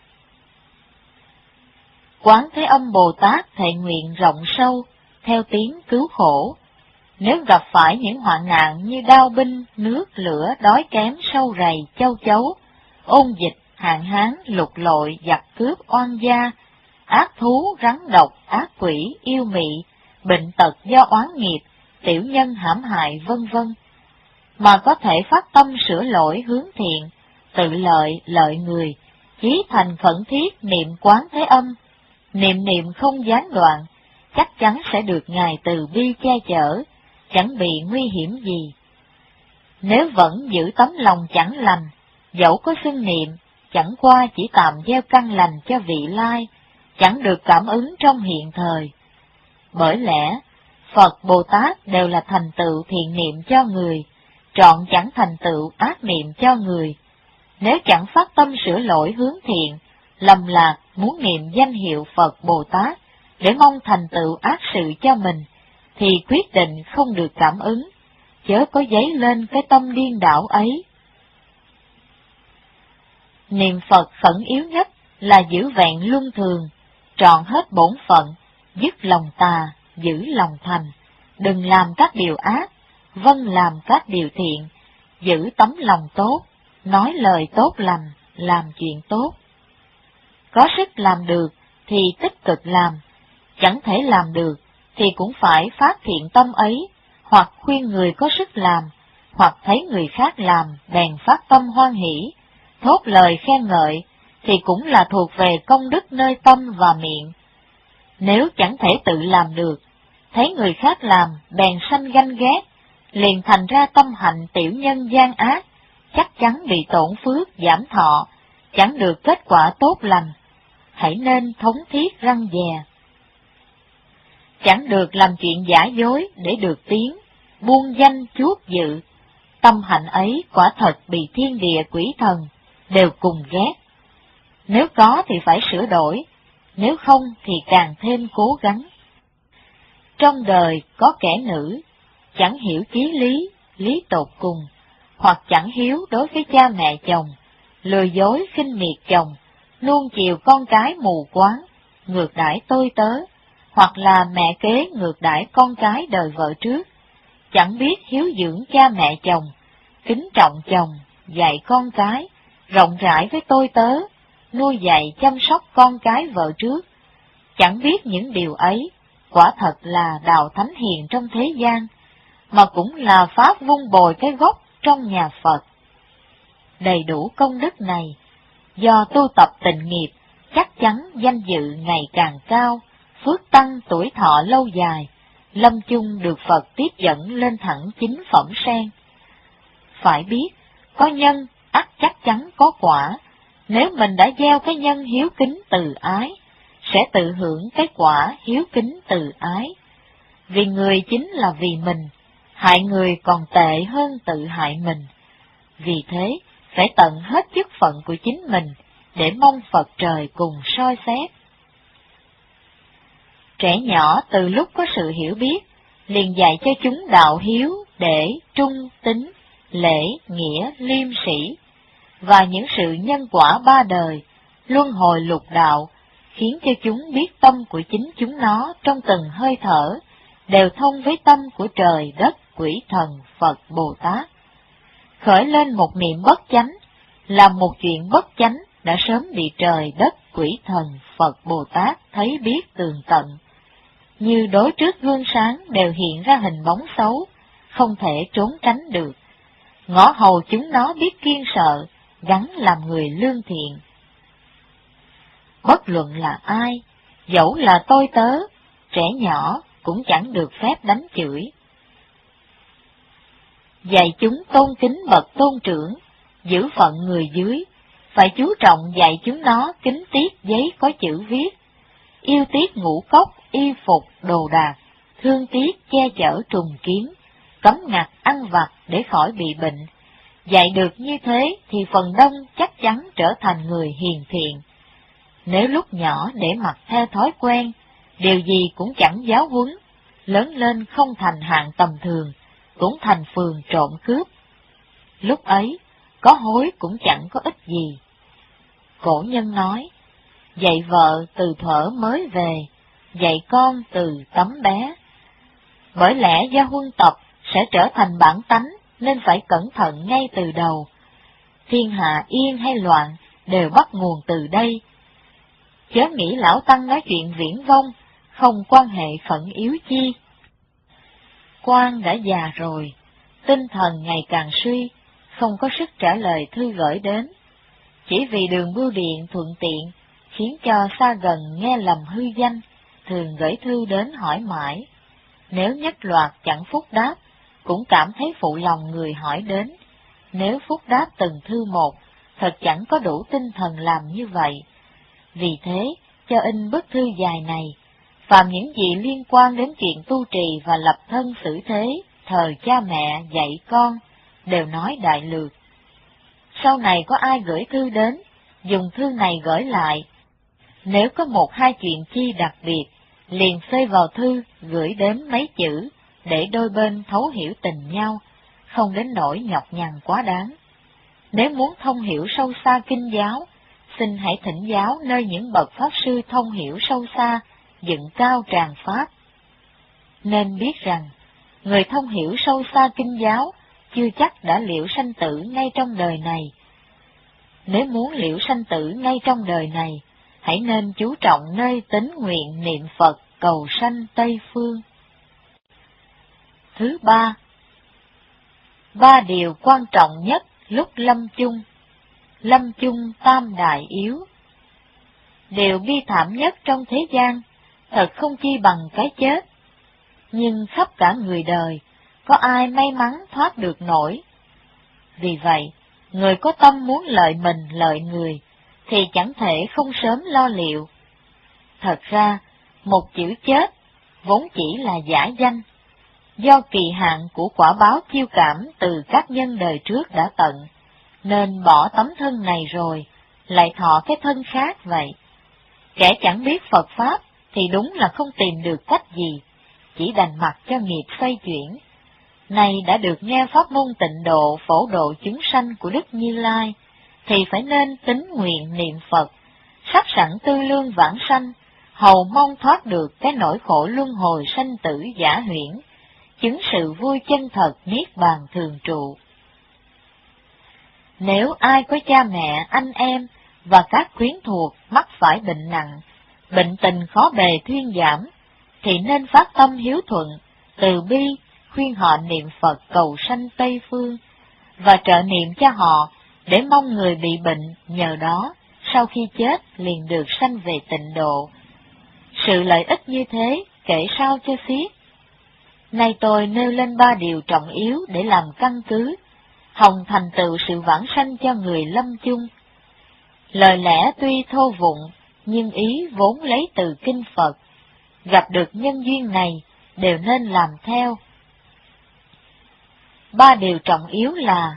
Quán Thế Âm Bồ Tát thệ nguyện rộng sâu, theo tiếng cứu khổ. Nếu gặp phải những hoạn nạn như đao binh, nước, lửa, đói kém, sâu rầy, châu chấu, ôn dịch, hạn hán, lục lội, giặc cướp, oan gia, ác thú, rắn độc, ác quỷ, yêu mị, bệnh tật do oán nghiệp, tiểu nhân hãm hại vân vân, mà có thể phát tâm sửa lỗi hướng thiện, tự lợi, lợi người, chí thành khẩn thiết niệm Quán Thế Âm, niệm niệm không gián đoạn, chắc chắn sẽ được Ngài từ bi che chở, chẳng bị nguy hiểm gì. Nếu vẫn giữ tấm lòng chẳng lành, dẫu có xưng niệm, chẳng qua chỉ tạm gieo căn lành cho vị lai, chẳng được cảm ứng trong hiện thời. Bởi lẽ, Phật Bồ Tát đều là thành tựu thiện niệm cho người, trọn chẳng thành tựu ác niệm cho người. Nếu chẳng phát tâm sửa lỗi hướng thiện, lầm lạc muốn niệm danh hiệu Phật Bồ Tát để mong thành tựu ác sự cho mình, thì quyết định không được cảm ứng, chớ có dấy lên cái tâm điên đảo ấy. Niệm Phật khẩn yếu nhất là giữ vẹn luân thường, trọn hết bổn phận, dứt lòng tà, giữ lòng thành, đừng làm các điều ác, vâng làm các điều thiện, giữ tấm lòng tốt, nói lời tốt lành, làm chuyện tốt. Có sức làm được thì tích cực làm, chẳng thể làm được thì cũng phải phát thiện tâm ấy, hoặc khuyên người có sức làm, hoặc thấy người khác làm bèn phát tâm hoan hỷ, thốt lời khen ngợi, thì cũng là thuộc về công đức nơi tâm và miệng. Nếu chẳng thể tự làm được, thấy người khác làm bèn sanh ganh ghét, liền thành ra tâm hạnh tiểu nhân gian ác, chắc chắn bị tổn phước giảm thọ, chẳng được kết quả tốt lành. Hãy nên thống thiết răn dè. Chẳng được làm chuyện giả dối để được tiếng, buông danh chuốc dự. Tâm hạnh ấy quả thật bị thiên địa quỷ thần đều cùng ghét. Nếu có thì phải sửa đổi, nếu không thì càng thêm cố gắng. Trong đời có kẻ nữ, chẳng hiểu chí lý, lý tột cùng, hoặc chẳng hiếu đối với cha mẹ chồng, lừa dối khinh miệt chồng, nuông chiều con cái mù quáng, ngược đãi tôi tớ, hoặc là mẹ kế ngược đãi con cái đời vợ trước, chẳng biết hiếu dưỡng cha mẹ chồng, kính trọng chồng, dạy con cái, rộng rãi với tôi tớ, nuôi dạy chăm sóc con cái vợ trước, chẳng biết những điều ấy, quả thật là đạo thánh hiền trong thế gian, mà cũng là pháp vun bồi cái gốc trong nhà Phật. Đầy đủ công đức này, do tu tập tịnh nghiệp, chắc chắn danh dự ngày càng cao, phước tăng tuổi thọ lâu dài, lâm chung được Phật tiếp dẫn lên thẳng chính phẩm sen. Phải biết, có nhân, ắt chắc chắn có quả, nếu mình đã gieo cái nhân hiếu kính từ ái, sẽ tự hưởng cái quả hiếu kính từ ái. Vì người chính là vì mình, hại người còn tệ hơn tự hại mình. Vì thế, phải tận hết chức phận của chính mình, để mong Phật trời cùng soi xét. Trẻ nhỏ từ lúc có sự hiểu biết, liền dạy cho chúng đạo hiếu, để, trung, tín, lễ, nghĩa, liêm sĩ, và những sự nhân quả ba đời, luân hồi lục đạo, khiến cho chúng biết tâm của chính chúng nó trong từng hơi thở, đều thông với tâm của trời đất, quỷ thần, Phật, Bồ Tát. Khởi lên một niệm bất chánh, làm một chuyện bất chánh đã sớm bị trời đất, quỷ thần, Phật, Bồ Tát thấy biết tường tận. Như đối trước gương sáng đều hiện ra hình bóng xấu, không thể trốn tránh được. Ngõ hầu chúng nó biết kiêng sợ, gắn làm người lương thiện. Bất luận là ai, dẫu là tôi tớ, trẻ nhỏ cũng chẳng được phép đánh chửi. Dạy chúng tôn kính bậc tôn trưởng, giữ phận người dưới, phải chú trọng dạy chúng nó kính tiếc giấy có chữ viết, yêu tiếc ngũ cốc, y phục, đồ đạc, thương tiếc che chở trùng kiến, cấm ngặt ăn vặt để khỏi bị bệnh. Dạy được như thế thì phần đông chắc chắn trở thành người hiền thiện. Nếu lúc nhỏ để mặc theo thói quen, điều gì cũng chẳng giáo huấn, lớn lên không thành hạng tầm thường, cũng thành phường trộm cướp. Lúc ấy, có hối cũng chẳng có ích gì. Cổ nhân nói, dạy vợ từ thuở mới về, dạy con từ tấm bé. Bởi lẽ do huân tập sẽ trở thành bản tánh, nên phải cẩn thận ngay từ đầu. Thiên hạ yên hay loạn đều bắt nguồn từ đây. Chớ nghĩ lão tăng nói chuyện viển vông, không quan hệ phận yếu chi. Quan đã già rồi, tinh thần ngày càng suy, không có sức trả lời thư gửi đến. Chỉ vì đường bưu điện thuận tiện, khiến cho xa gần nghe lầm hư danh, thường gửi thư đến hỏi mãi. Nếu nhất loạt chẳng phúc đáp, cũng cảm thấy phụ lòng người hỏi đến. Nếu phúc đáp từng thư một, thật chẳng có đủ tinh thần làm như vậy. Vì thế, cho in bức thư dài này, phàm những gì liên quan đến chuyện tu trì và lập thân xử thế, thờ cha mẹ, dạy con, đều nói đại lược. Sau này có ai gửi thư đến, dùng thư này gửi lại. Nếu có một hai chuyện chi đặc biệt, liền xơi vào thư, gửi đến mấy chữ, để đôi bên thấu hiểu tình nhau, không đến nỗi nhọc nhằn quá đáng. Nếu muốn thông hiểu sâu xa kinh giáo, xin hãy thỉnh giáo nơi những bậc pháp sư thông hiểu sâu xa, dựng cao tràng pháp. Nên biết rằng, người thông hiểu sâu xa kinh giáo, chưa chắc đã liễu sanh tử ngay trong đời này. Nếu muốn liễu sanh tử ngay trong đời này, hãy nên chú trọng nơi tín nguyện niệm Phật cầu sanh Tây Phương. Thứ ba, ba điều quan trọng nhất lúc lâm chung. Lâm chung tam đại yếu. Điều bi thảm nhất trong thế gian, thật không chi bằng cái chết. Nhưng khắp cả người đời, có ai may mắn thoát được nổi. Vì vậy, người có tâm muốn lợi mình lợi người, thì chẳng thể không sớm lo liệu. Thật ra, một chữ chết vốn chỉ là giả danh, do kỳ hạn của quả báo chiêu cảm từ các nhân đời trước đã tận, nên bỏ tấm thân này rồi, lại thọ cái thân khác vậy. Kẻ chẳng biết Phật Pháp thì đúng là không tìm được cách gì, chỉ đành mặc cho nghiệp xoay chuyển. Này đã được nghe pháp môn tịnh độ phổ độ chúng sanh của Đức Như Lai, thì phải nên tín nguyện niệm Phật, sắc sẵn tư lương vãng sanh, hầu mong thoát được cái nỗi khổ luân hồi sanh tử giả huyễn, chứng sự vui chân thật niết bàn thường trụ. Nếu ai có cha mẹ, anh em và các quyến thuộc mắc phải bệnh nặng, bệnh tình khó bề thuyên giảm, thì nên phát tâm hiếu thuận, từ bi, khuyên họ niệm Phật cầu sanh Tây Phương, và trợ niệm cho họ, để mong người bị bệnh nhờ đó, sau khi chết liền được sanh về tịnh độ. Sự lợi ích như thế, kể sao cho xiết. Nay tôi nêu lên ba điều trọng yếu để làm căn cứ, hòng thành tựu sự vãng sanh cho người lâm chung. Lời lẽ tuy thô vụng, nhưng ý vốn lấy từ kinh Phật, gặp được nhân duyên này, đều nên làm theo. Ba điều trọng yếu là: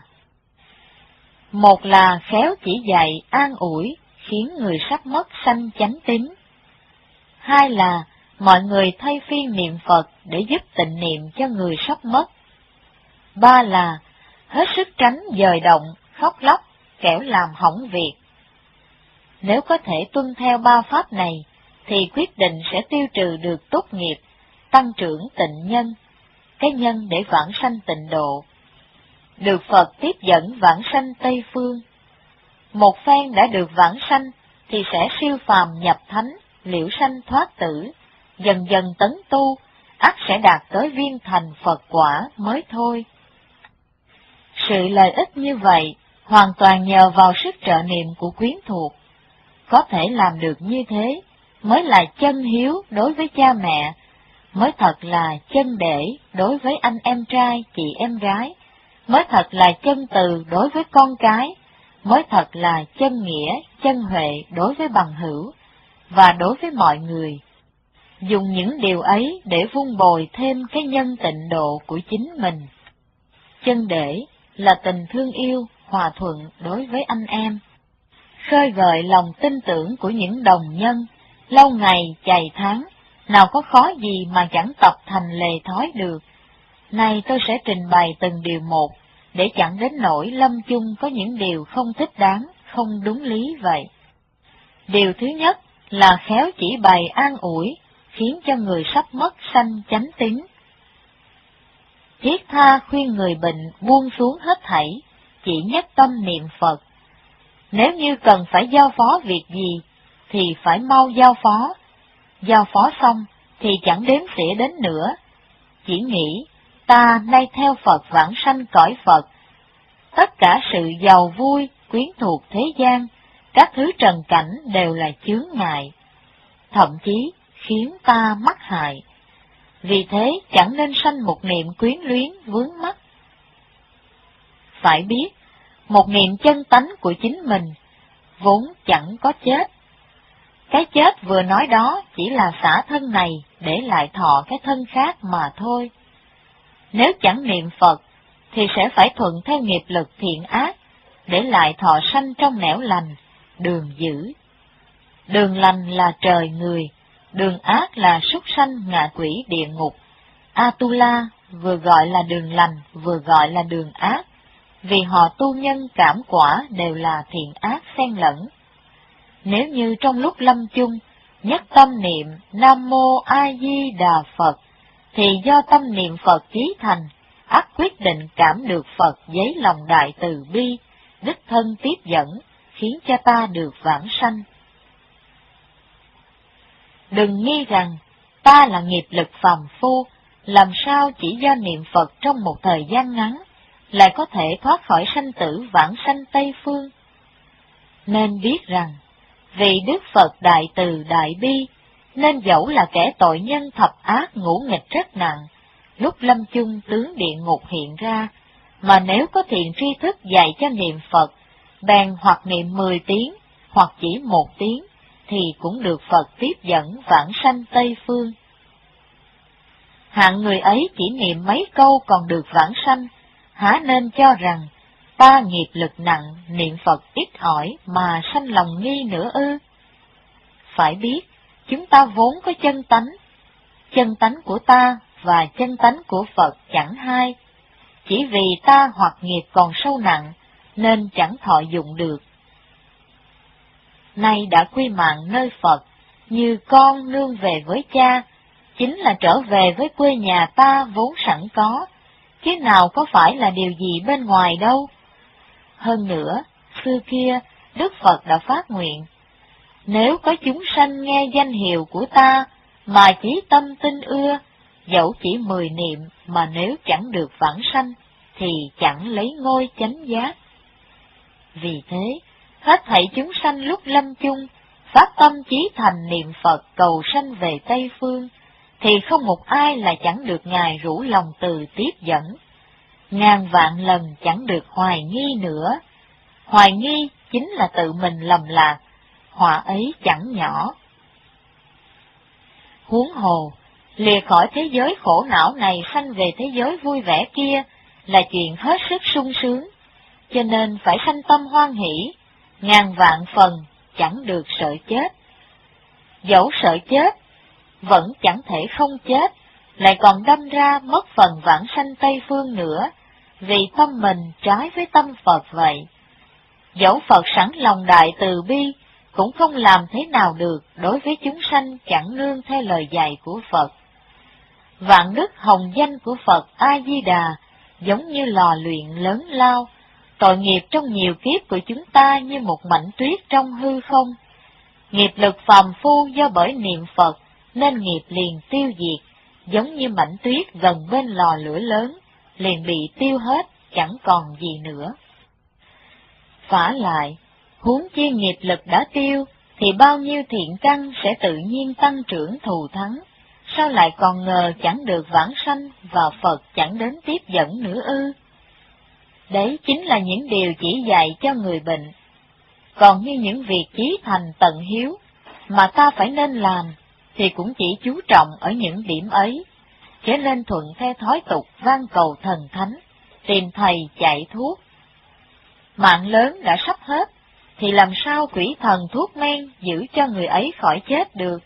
một là khéo chỉ dạy an ủi, khiến người sắp mất sanh chánh tín. Hai là mọi người thay phiên niệm Phật để giúp tịnh niệm cho người sắp mất. Ba là hết sức tránh dời động, khóc lóc, kẻo làm hỏng việc. Nếu có thể tuân theo ba pháp này, thì quyết định sẽ tiêu trừ được tốt nghiệp, tăng trưởng tịnh nhân, cái nhân để vãng sanh tịnh độ, được Phật tiếp dẫn vãng sanh Tây Phương. Một phen đã được vãng sanh, thì sẽ siêu phàm nhập thánh, liễu sanh thoát tử, dần dần tấn tu, ắt sẽ đạt tới viên thành Phật quả mới thôi. Sự lợi ích như vậy, hoàn toàn nhờ vào sức trợ niệm của quyến thuộc. Có thể làm được như thế, mới là chân hiếu đối với cha mẹ, mới thật là chân để đối với anh em trai, chị em gái, mới thật là chân từ đối với con cái, mới thật là chân nghĩa, chân huệ đối với bằng hữu, và đối với mọi người. Dùng những điều ấy để vun bồi thêm cái nhân tịnh độ của chính mình. Chân để là tình thương yêu, hòa thuận đối với anh em, khơi gợi lòng tin tưởng của những đồng nhân, lâu ngày chày tháng, nào có khó gì mà chẳng tập thành lề thói được. Này tôi sẽ trình bày từng điều một, để chẳng đến nỗi lâm chung có những điều không thích đáng, không đúng lý vậy. Điều thứ nhất là khéo chỉ bày an ủi, khiến cho người sắp mất sanh chánh tín. Thiết tha khuyên người bệnh buông xuống hết thảy, chỉ nhất tâm niệm Phật. Nếu như cần phải giao phó việc gì, thì phải mau giao phó. Giao phó xong, thì chẳng đếm xỉa đến nữa. Chỉ nghĩ, ta nay theo Phật vãng sanh cõi Phật. Tất cả sự giàu vui, quyến thuộc thế gian, các thứ trần cảnh đều là chướng ngại, thậm chí khiến ta mắc hại. Vì thế chẳng nên sanh một niệm quyến luyến vướng mắc. Phải biết, một niệm chân tánh của chính mình, vốn chẳng có chết. Cái chết vừa nói đó chỉ là xả thân này để lại thọ cái thân khác mà thôi. Nếu chẳng niệm Phật, thì sẽ phải thuận theo nghiệp lực thiện ác, để lại thọ sanh trong nẻo lành, đường dữ. Đường lành là trời người, đường ác là súc sanh ngạ quỷ địa ngục. Atula vừa gọi là đường lành, vừa gọi là đường ác, vì họ tu nhân cảm quả đều là thiện ác xen lẫn. Nếu như trong lúc lâm chung, nhất tâm niệm Nam Mô A Di Đà Phật, thì do tâm niệm Phật chí thành, ắt quyết định cảm được Phật giấy lòng đại từ bi, đích thân tiếp dẫn, khiến cho ta được vãng sanh. Đừng nghi rằng ta là nghiệp lực phàm phu, làm sao chỉ do niệm Phật trong một thời gian ngắn, lại có thể thoát khỏi sanh tử vãng sanh Tây Phương. Nên biết rằng, vì Đức Phật Đại Từ Đại Bi, nên dẫu là kẻ tội nhân thập ác ngũ nghịch rất nặng, lúc lâm chung tướng địa ngục hiện ra, mà nếu có thiện tri thức dạy cho niệm Phật, bèn hoặc niệm mười tiếng, hoặc chỉ một tiếng, thì cũng được Phật tiếp dẫn vãng sanh Tây Phương. Hạng người ấy chỉ niệm mấy câu còn được vãng sanh, há nên cho rằng ta nghiệp lực nặng, niệm Phật ít ỏi mà sanh lòng nghi nữa ư? Phải biết, chúng ta vốn có chân tánh, chân tánh của ta và chân tánh của Phật chẳng hai, chỉ vì ta hoặc nghiệp còn sâu nặng, nên chẳng thọ dụng được. Nay đã quy mạng nơi Phật, như con nương về với cha, chính là trở về với quê nhà ta vốn sẵn có, chứ nào có phải là điều gì bên ngoài đâu. Hơn nữa, xưa kia, Đức Phật đã phát nguyện, nếu có chúng sanh nghe danh hiệu của ta, mà chí tâm tin ưa, dẫu chỉ mười niệm mà nếu chẳng được vãng sanh, thì chẳng lấy ngôi chánh giác. Vì thế, hết thảy chúng sanh lúc lâm chung, phát tâm chí thành niệm Phật cầu sanh về Tây Phương, thì không một ai là chẳng được Ngài rủ lòng từ tiếp dẫn. Ngàn vạn lần chẳng được hoài nghi nữa. Hoài nghi chính là tự mình lầm lạc, họa ấy chẳng nhỏ. Huống hồ, lìa khỏi thế giới khổ não này sanh về thế giới vui vẻ kia là chuyện hết sức sung sướng, cho nên phải sanh tâm hoan hỷ, ngàn vạn phần chẳng được sợ chết. Dẫu sợ chết, vẫn chẳng thể không chết, lại còn đâm ra mất phần vãng sanh Tây Phương nữa, vì tâm mình trái với tâm Phật vậy. Dẫu Phật sẵn lòng đại từ bi, cũng không làm thế nào được đối với chúng sanh chẳng nương theo lời dạy của Phật. Vạn đức hồng danh của Phật A-di-đà giống như lò luyện lớn lao, tội nghiệp trong nhiều kiếp của chúng ta như một mảnh tuyết trong hư không. Nghiệp lực phàm phu do bởi niệm Phật nên nghiệp liền tiêu diệt, giống như mảnh tuyết gần bên lò lửa lớn, liền bị tiêu hết, chẳng còn gì nữa. Vả lại, huống chi nghiệp lực đã tiêu, thì bao nhiêu thiện căn sẽ tự nhiên tăng trưởng thù thắng, sao lại còn ngờ chẳng được vãng sanh và Phật chẳng đến tiếp dẫn nữa ư? Đấy chính là những điều chỉ dạy cho người bệnh. Còn như những việc chí thành tận hiếu, mà ta phải nên làm, thì cũng chỉ chú trọng ở những điểm ấy, trở nên thuận theo thói tục van cầu thần thánh, tìm thầy chạy thuốc. Mạng lớn đã sắp hết, thì làm sao quỷ thần thuốc men giữ cho người ấy khỏi chết được?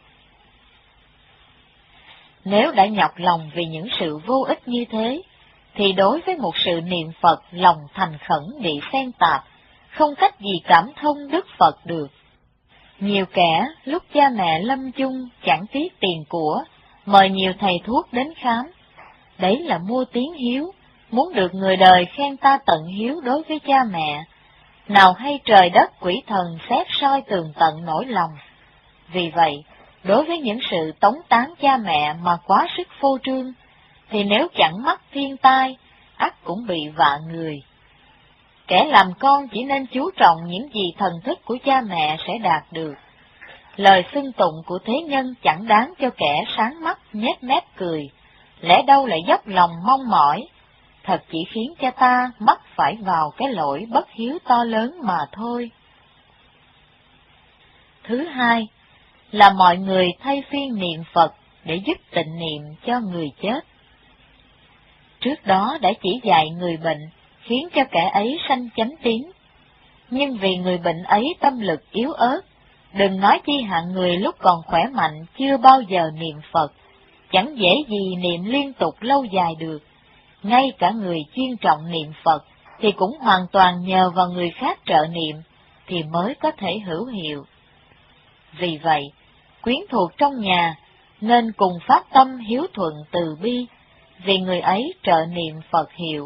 Nếu đã nhọc lòng vì những sự vô ích như thế, thì đối với một sự niệm Phật lòng thành khẩn bị xen tạp, không cách gì cảm thông Đức Phật được. Nhiều kẻ lúc cha mẹ lâm chung chẳng tiếc tiền của, mời nhiều thầy thuốc đến khám. Đấy là mua tiếng hiếu, muốn được người đời khen ta tận hiếu đối với cha mẹ. Nào hay trời đất quỷ thần xét soi tường tận nỗi lòng. Vì vậy, đối với những sự tống tán cha mẹ mà quá sức phô trương, thì nếu chẳng mắc thiên tai, ắt cũng bị vạ người. Kẻ làm con chỉ nên chú trọng những gì thần thức của cha mẹ sẽ đạt được. Lời xưng tụng của thế nhân chẳng đáng cho kẻ sáng mắt nhếch mép cười, lẽ đâu lại dốc lòng mong mỏi, thật chỉ khiến cho ta mắc phải vào cái lỗi bất hiếu to lớn mà thôi. Thứ hai, là mọi người thay phiên niệm Phật để giúp tịnh niệm cho người chết. Trước đó đã chỉ dạy người bệnh, khiến cho kẻ ấy sanh chánh tín. Nhưng vì người bệnh ấy tâm lực yếu ớt, đừng nói chi hạng người lúc còn khỏe mạnh chưa bao giờ niệm Phật, chẳng dễ gì niệm liên tục lâu dài được. Ngay cả người chuyên trọng niệm Phật thì cũng hoàn toàn nhờ vào người khác trợ niệm, thì mới có thể hữu hiệu. Vì vậy, quyến thuộc trong nhà nên cùng phát tâm hiếu thuận từ bi, vì người ấy trợ niệm Phật hiệu.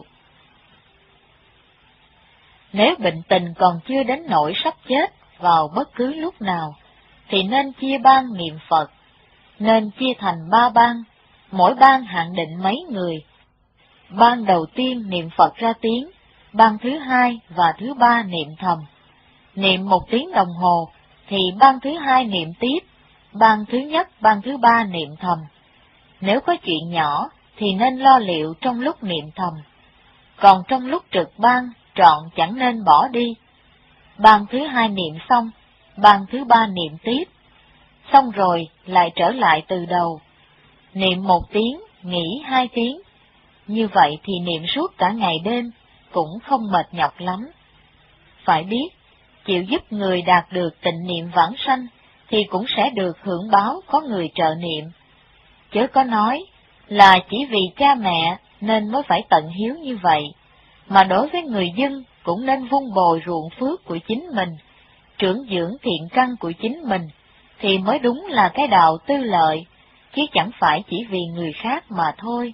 Nếu bệnh tình còn chưa đến nỗi sắp chết vào bất cứ lúc nào, thì nên chia ban niệm Phật, nên chia thành ba ban, mỗi ban hạn định mấy người. Ban đầu tiên niệm Phật ra tiếng, ban thứ hai và thứ ba niệm thầm. Niệm một tiếng đồng hồ, thì ban thứ hai niệm tiếp, ban thứ nhất, ban thứ ba niệm thầm. Nếu có chuyện nhỏ, thì nên lo liệu trong lúc niệm thầm. Còn trong lúc trực ban, trọn chẳng nên bỏ đi. Ban thứ hai niệm xong, ban thứ ba niệm tiếp. Xong rồi lại trở lại từ đầu. Niệm một tiếng, nghỉ hai tiếng. Như vậy thì niệm suốt cả ngày đêm, cũng không mệt nhọc lắm. Phải biết, chịu giúp người đạt được tịnh niệm vãng sanh, thì cũng sẽ được hưởng báo có người trợ niệm. Chớ có nói là chỉ vì cha mẹ nên mới phải tận hiếu như vậy, mà đối với người dân cũng nên vun bồi ruộng phước của chính mình, trưởng dưỡng thiện căn của chính mình, thì mới đúng là cái đạo tư lợi, chứ chẳng phải chỉ vì người khác mà thôi.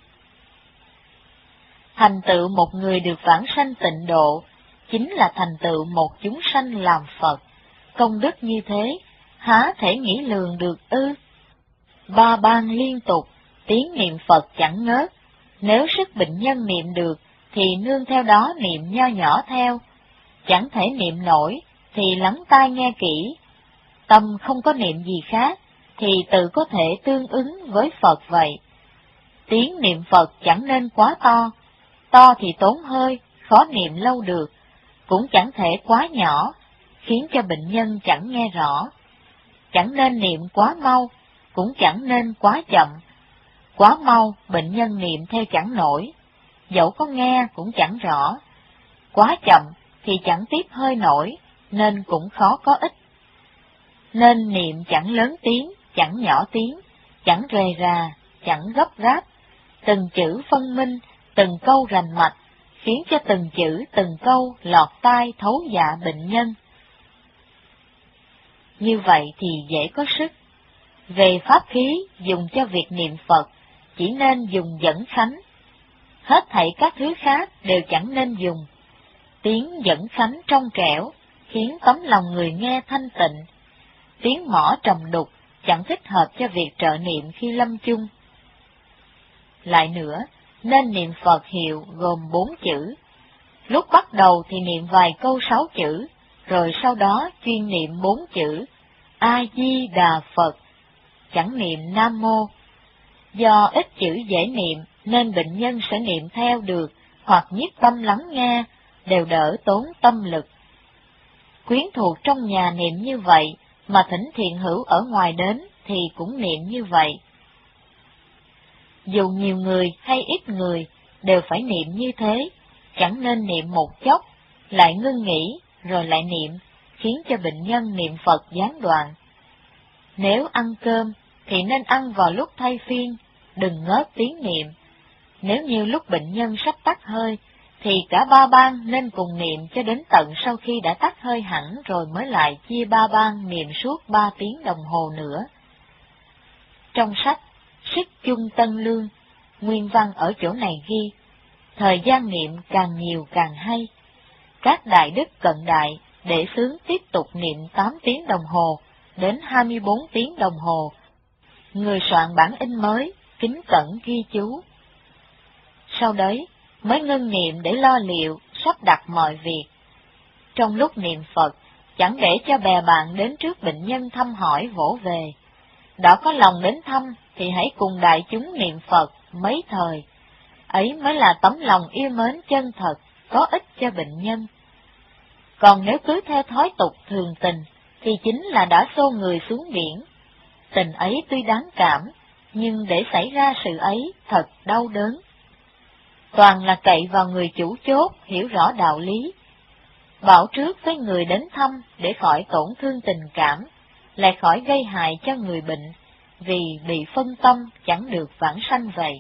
Thành tựu một người được vãng sanh tịnh độ, chính là thành tựu một chúng sanh làm Phật. Công đức như thế, há thể nghĩ lường được ư? Ba ban liên tục, tiếng niệm Phật chẳng ngớt. Nếu sức bệnh nhân niệm được, thì nương theo đó niệm nho nhỏ theo. Chẳng thể niệm nổi, thì lắng tai nghe kỹ. Tâm không có niệm gì khác, thì tự có thể tương ứng với Phật vậy. Tiếng niệm Phật chẳng nên quá to, to thì tốn hơi, khó niệm lâu được, cũng chẳng thể quá nhỏ, khiến cho bệnh nhân chẳng nghe rõ. Chẳng nên niệm quá mau, cũng chẳng nên quá chậm. Quá mau, bệnh nhân niệm theo chẳng nổi, dẫu có nghe cũng chẳng rõ. Quá chậm thì chẳng tiếp hơi nổi, nên cũng khó có ích. Nên niệm chẳng lớn tiếng, chẳng nhỏ tiếng, chẳng rề rà, chẳng gấp gáp, từng chữ phân minh, từng câu rành mạch, khiến cho từng chữ từng câu lọt tai thấu dạ bệnh nhân. Như vậy thì dễ có sức. Về pháp khí dùng cho việc niệm Phật, chỉ nên dùng dẫn khánh. Hết thảy các thứ khác đều chẳng nên dùng. Tiếng dẫn khánh trong trẻo, khiến tấm lòng người nghe thanh tịnh. Tiếng mõ trầm đục, chẳng thích hợp cho việc trợ niệm khi lâm chung. Lại nữa, nên niệm Phật hiệu gồm bốn chữ. Lúc bắt đầu thì niệm vài câu sáu chữ, rồi sau đó chuyên niệm bốn chữ A-di-đà Phật, chẳng niệm Nam Mô. Do ít chữ dễ niệm nên bệnh nhân sẽ niệm theo được, hoặc nhiếp tâm lắng nghe, đều đỡ tốn tâm lực. Quyến thuộc trong nhà niệm như vậy, mà thỉnh thiện hữu ở ngoài đến thì cũng niệm như vậy. Dù nhiều người hay ít người đều phải niệm như thế, chẳng nên niệm một chốc, lại ngưng nghỉ, rồi lại niệm, khiến cho bệnh nhân niệm Phật gián đoạn. Nếu ăn cơm thì nên ăn vào lúc thay phiên, đừng ngớt tiếng niệm. Nếu như lúc bệnh nhân sắp tắt hơi, thì cả ba ban nên cùng niệm cho đến tận sau khi đã tắt hơi hẳn, rồi mới lại chia ba ban niệm suốt ba tiếng đồng hồ nữa. Trong sách Sức Chung Tân Lương, nguyên văn ở chỗ này ghi, thời gian niệm càng nhiều càng hay. Các đại đức cận đại để xướng tiếp tục niệm tám tiếng đồng hồ đến hai mươi bốn tiếng đồng hồ. Người soạn bản in mới kính cẩn ghi chú. Sau đấy mới ngưng niệm để lo liệu, sắp đặt mọi việc. Trong lúc niệm Phật, chẳng để cho bè bạn đến trước bệnh nhân thăm hỏi vỗ về. Đã có lòng đến thăm thì hãy cùng đại chúng niệm Phật mấy thời. Ấy mới là tấm lòng yêu mến chân thật, có ích cho bệnh nhân. Còn nếu cứ theo thói tục thường tình, thì chính là đã xô người xuống biển. Tình ấy tuy đáng cảm, nhưng để xảy ra sự ấy thật đau đớn. Toàn là cậy vào người chủ chốt hiểu rõ đạo lý. Bảo trước với người đến thăm để khỏi tổn thương tình cảm, lại khỏi gây hại cho người bệnh, vì bị phân tâm chẳng được vãng sanh vậy.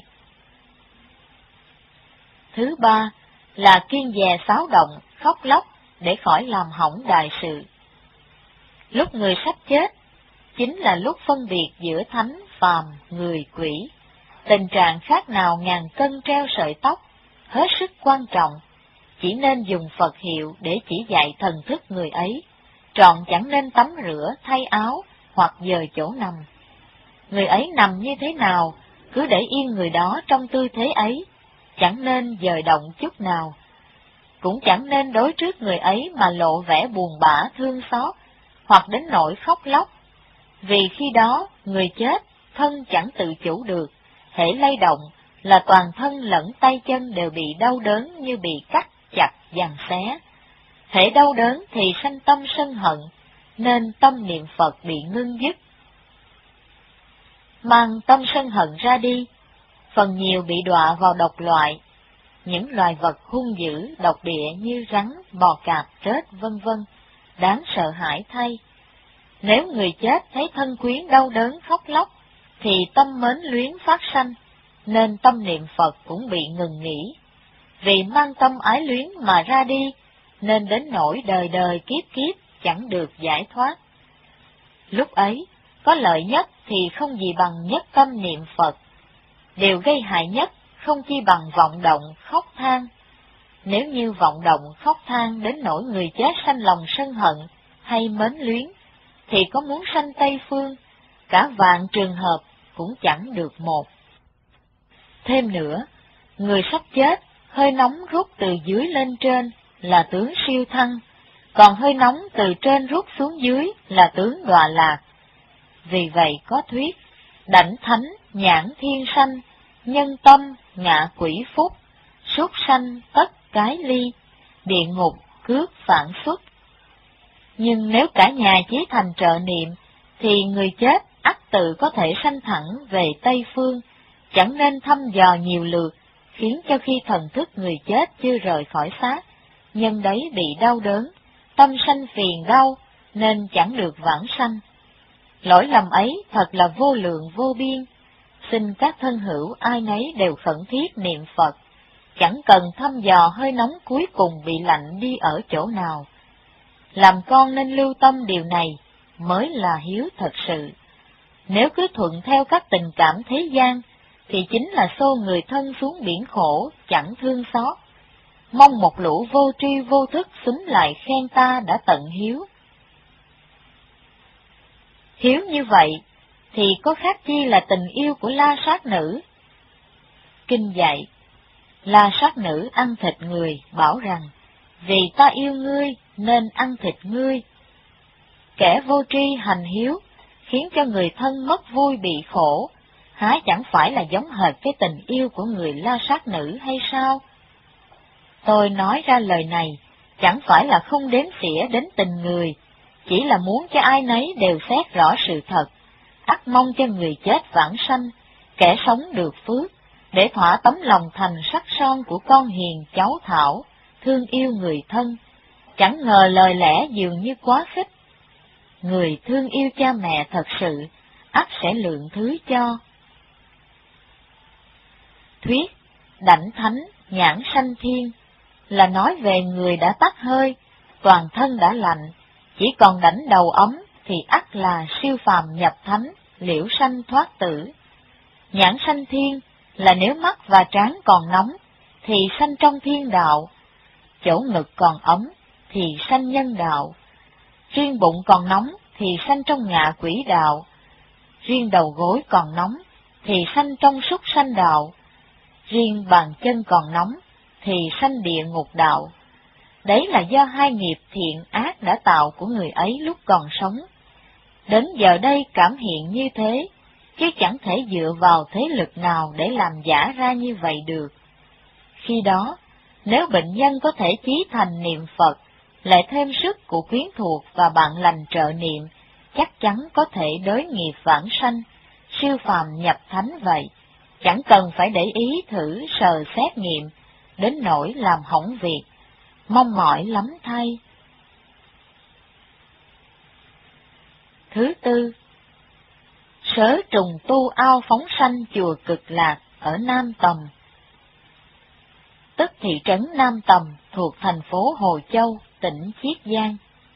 Thứ ba là kiêng dè xáo động, khóc lóc để khỏi làm hỏng đại sự. Lúc người sắp chết, chính là lúc phân biệt giữa thánh, phàm, người, quỷ. Tình trạng khác nào ngàn cân treo sợi tóc, hết sức quan trọng, chỉ nên dùng Phật hiệu để chỉ dạy thần thức người ấy, trọn chẳng nên tắm rửa, thay áo, hoặc dời chỗ nằm. người ấy nằm như thế nào, cứ để yên người đó trong tư thế ấy, chẳng nên dời động chút nào. Cũng chẳng nên đối trước người ấy mà lộ vẻ buồn bã thương xót, hoặc đến nỗi khóc lóc. Vì khi đó, người chết, thân chẳng tự chủ được, hễ lay động là toàn thân lẫn tay chân đều bị đau đớn như bị cắt chặt giằng xé. Hễ đau đớn thì sanh tâm sân hận, nên tâm niệm Phật bị ngưng dứt. Mang tâm sân hận ra đi, phần nhiều bị đọa vào độc loại, những loài vật hung dữ, độc địa như rắn, bò cạp, rết, vân vân, đáng sợ hãi thay. Nếu người chết thấy thân quyến đau đớn khóc lóc, thì tâm mến luyến phát sanh, nên tâm niệm Phật cũng bị ngừng nghỉ. Vì mang tâm ái luyến mà ra đi, nên đến nỗi đời đời kiếp kiếp chẳng được giải thoát. Lúc ấy, có lợi nhất thì không gì bằng nhất tâm niệm Phật. Điều gây hại nhất không chi bằng vọng động khóc than. Nếu như vọng động khóc than đến nỗi người chết sanh lòng sân hận hay mến luyến, thì có muốn sanh Tây Phương, cả vạn trường hợp cũng chẳng được một. Thêm nữa, người sắp chết, hơi nóng rút từ dưới lên trên là tướng siêu thăng, còn hơi nóng từ trên rút xuống dưới là tướng đọa lạc. Vì vậy có thuyết, đảnh thánh, nhãn thiên sanh, nhân tâm, ngạ quỷ phúc, súc sanh tất cái ly, địa ngục cước phản xuất. Nhưng nếu cả nhà chí thành trợ niệm, thì người chết ắt tự có thể sanh thẳng về Tây Phương, chẳng nên thăm dò nhiều lượt, khiến cho khi thần thức người chết chưa rời khỏi xác, nhân đấy bị đau đớn, tâm sanh phiền đau, nên chẳng được vãng sanh. Lỗi lầm ấy thật là vô lượng vô biên, xin các thân hữu ai nấy đều khẩn thiết niệm Phật, chẳng cần thăm dò hơi nóng cuối cùng bị lạnh đi ở chỗ nào. Làm con nên lưu tâm điều này mới là hiếu thật sự. Nếu cứ thuận theo các tình cảm thế gian, thì chính là xô người thân xuống biển khổ, chẳng thương xót. Mong một lũ vô tri vô thức xúm lại khen ta đã tận hiếu. Hiếu như vậy, thì có khác chi là tình yêu của La Sát Nữ. Kinh dạy, La Sát Nữ ăn thịt người, bảo rằng, vì ta yêu ngươi nên ăn thịt ngươi. Kẻ vô tri hành hiếu, khiến cho người thân mất vui bị khổ, há chẳng phải là giống hệt cái tình yêu của người La Sát Nữ hay sao? Tôi nói ra lời này, chẳng phải là không đếm xỉa đến tình người, chỉ là muốn cho ai nấy đều xét rõ sự thật, ắt mong cho người chết vãng sanh, kẻ sống được phước, để thỏa tấm lòng thành sắc son của con hiền cháu Thảo, thương yêu người thân. Chẳng ngờ lời lẽ dường như quá khích. Người thương yêu cha mẹ thật sự, ắt sẽ lượng thứ cho. Thuyết, đảnh thánh, nhãn sanh thiên, là nói về người đã tắt hơi, toàn thân đã lạnh, chỉ còn đảnh đầu ấm thì ắt là siêu phàm nhập thánh, liễu sanh thoát tử. Nhãn sanh thiên là nếu mắt và trán còn nóng, thì sanh trong thiên đạo, chỗ ngực còn ấm, thì sanh nhân đạo, riêng bụng còn nóng, thì sanh trong ngạ quỷ đạo, riêng đầu gối còn nóng, thì sanh trong súc sanh đạo, riêng bàn chân còn nóng, thì sanh địa ngục đạo. Đấy là do hai nghiệp thiện ác đã tạo của người ấy lúc còn sống. Đến giờ đây cảm hiện như thế, chứ chẳng thể dựa vào thế lực nào để làm giả ra như vậy được. Khi đó, nếu bệnh nhân có thể chí thành niệm Phật, lại thêm sức của quyến thuộc và bạn lành trợ niệm, chắc chắn có thể đối nghiệp vãng sanh, siêu phàm nhập thánh vậy, chẳng cần phải để ý thử sờ xét nghiệm, đến nỗi làm hỏng việc, mong mỏi lắm thay. Thứ tư, Sớ trùng tu ao phóng sanh chùa Cực Lạc ở Nam Tầm, tức thị trấn Nam Tầm thuộc thành phố Hồ Châu, tỉnh Chiết Giang.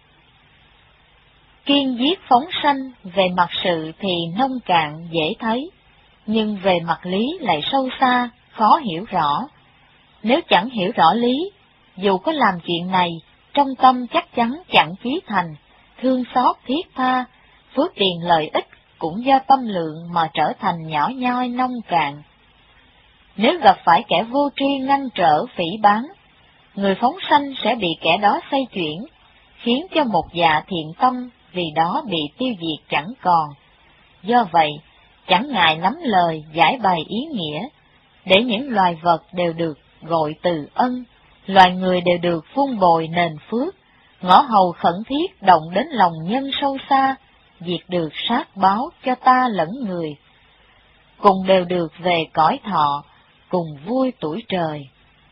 Kiên giết phóng sanh, về mặt sự thì nông cạn dễ thấy, nhưng về mặt lý lại sâu xa, khó hiểu rõ. Nếu chẳng hiểu rõ lý, dù có làm chuyện này, trong tâm chắc chắn chẳng chí thành, thương xót thiết tha, phước tiền lợi ích cũng do tâm lượng mà trở thành nhỏ nhoi nông cạn. Nếu gặp phải kẻ vô tri ngăn trở phỉ báng, người phóng sanh sẽ bị kẻ đó xoay chuyển, khiến cho một dạ thiện tâm vì đó bị tiêu diệt chẳng còn. Do vậy, chẳng ngại lắm lời giải bày ý nghĩa, để những loài vật đều được gọi từ ân, loài người đều được vun bồi nền phước, ngõ hầu khẩn thiết động đến lòng nhân sâu xa, diệt được sát báo cho ta lẫn người. Cùng đều được về cõi thọ, cùng vui tuổi trời.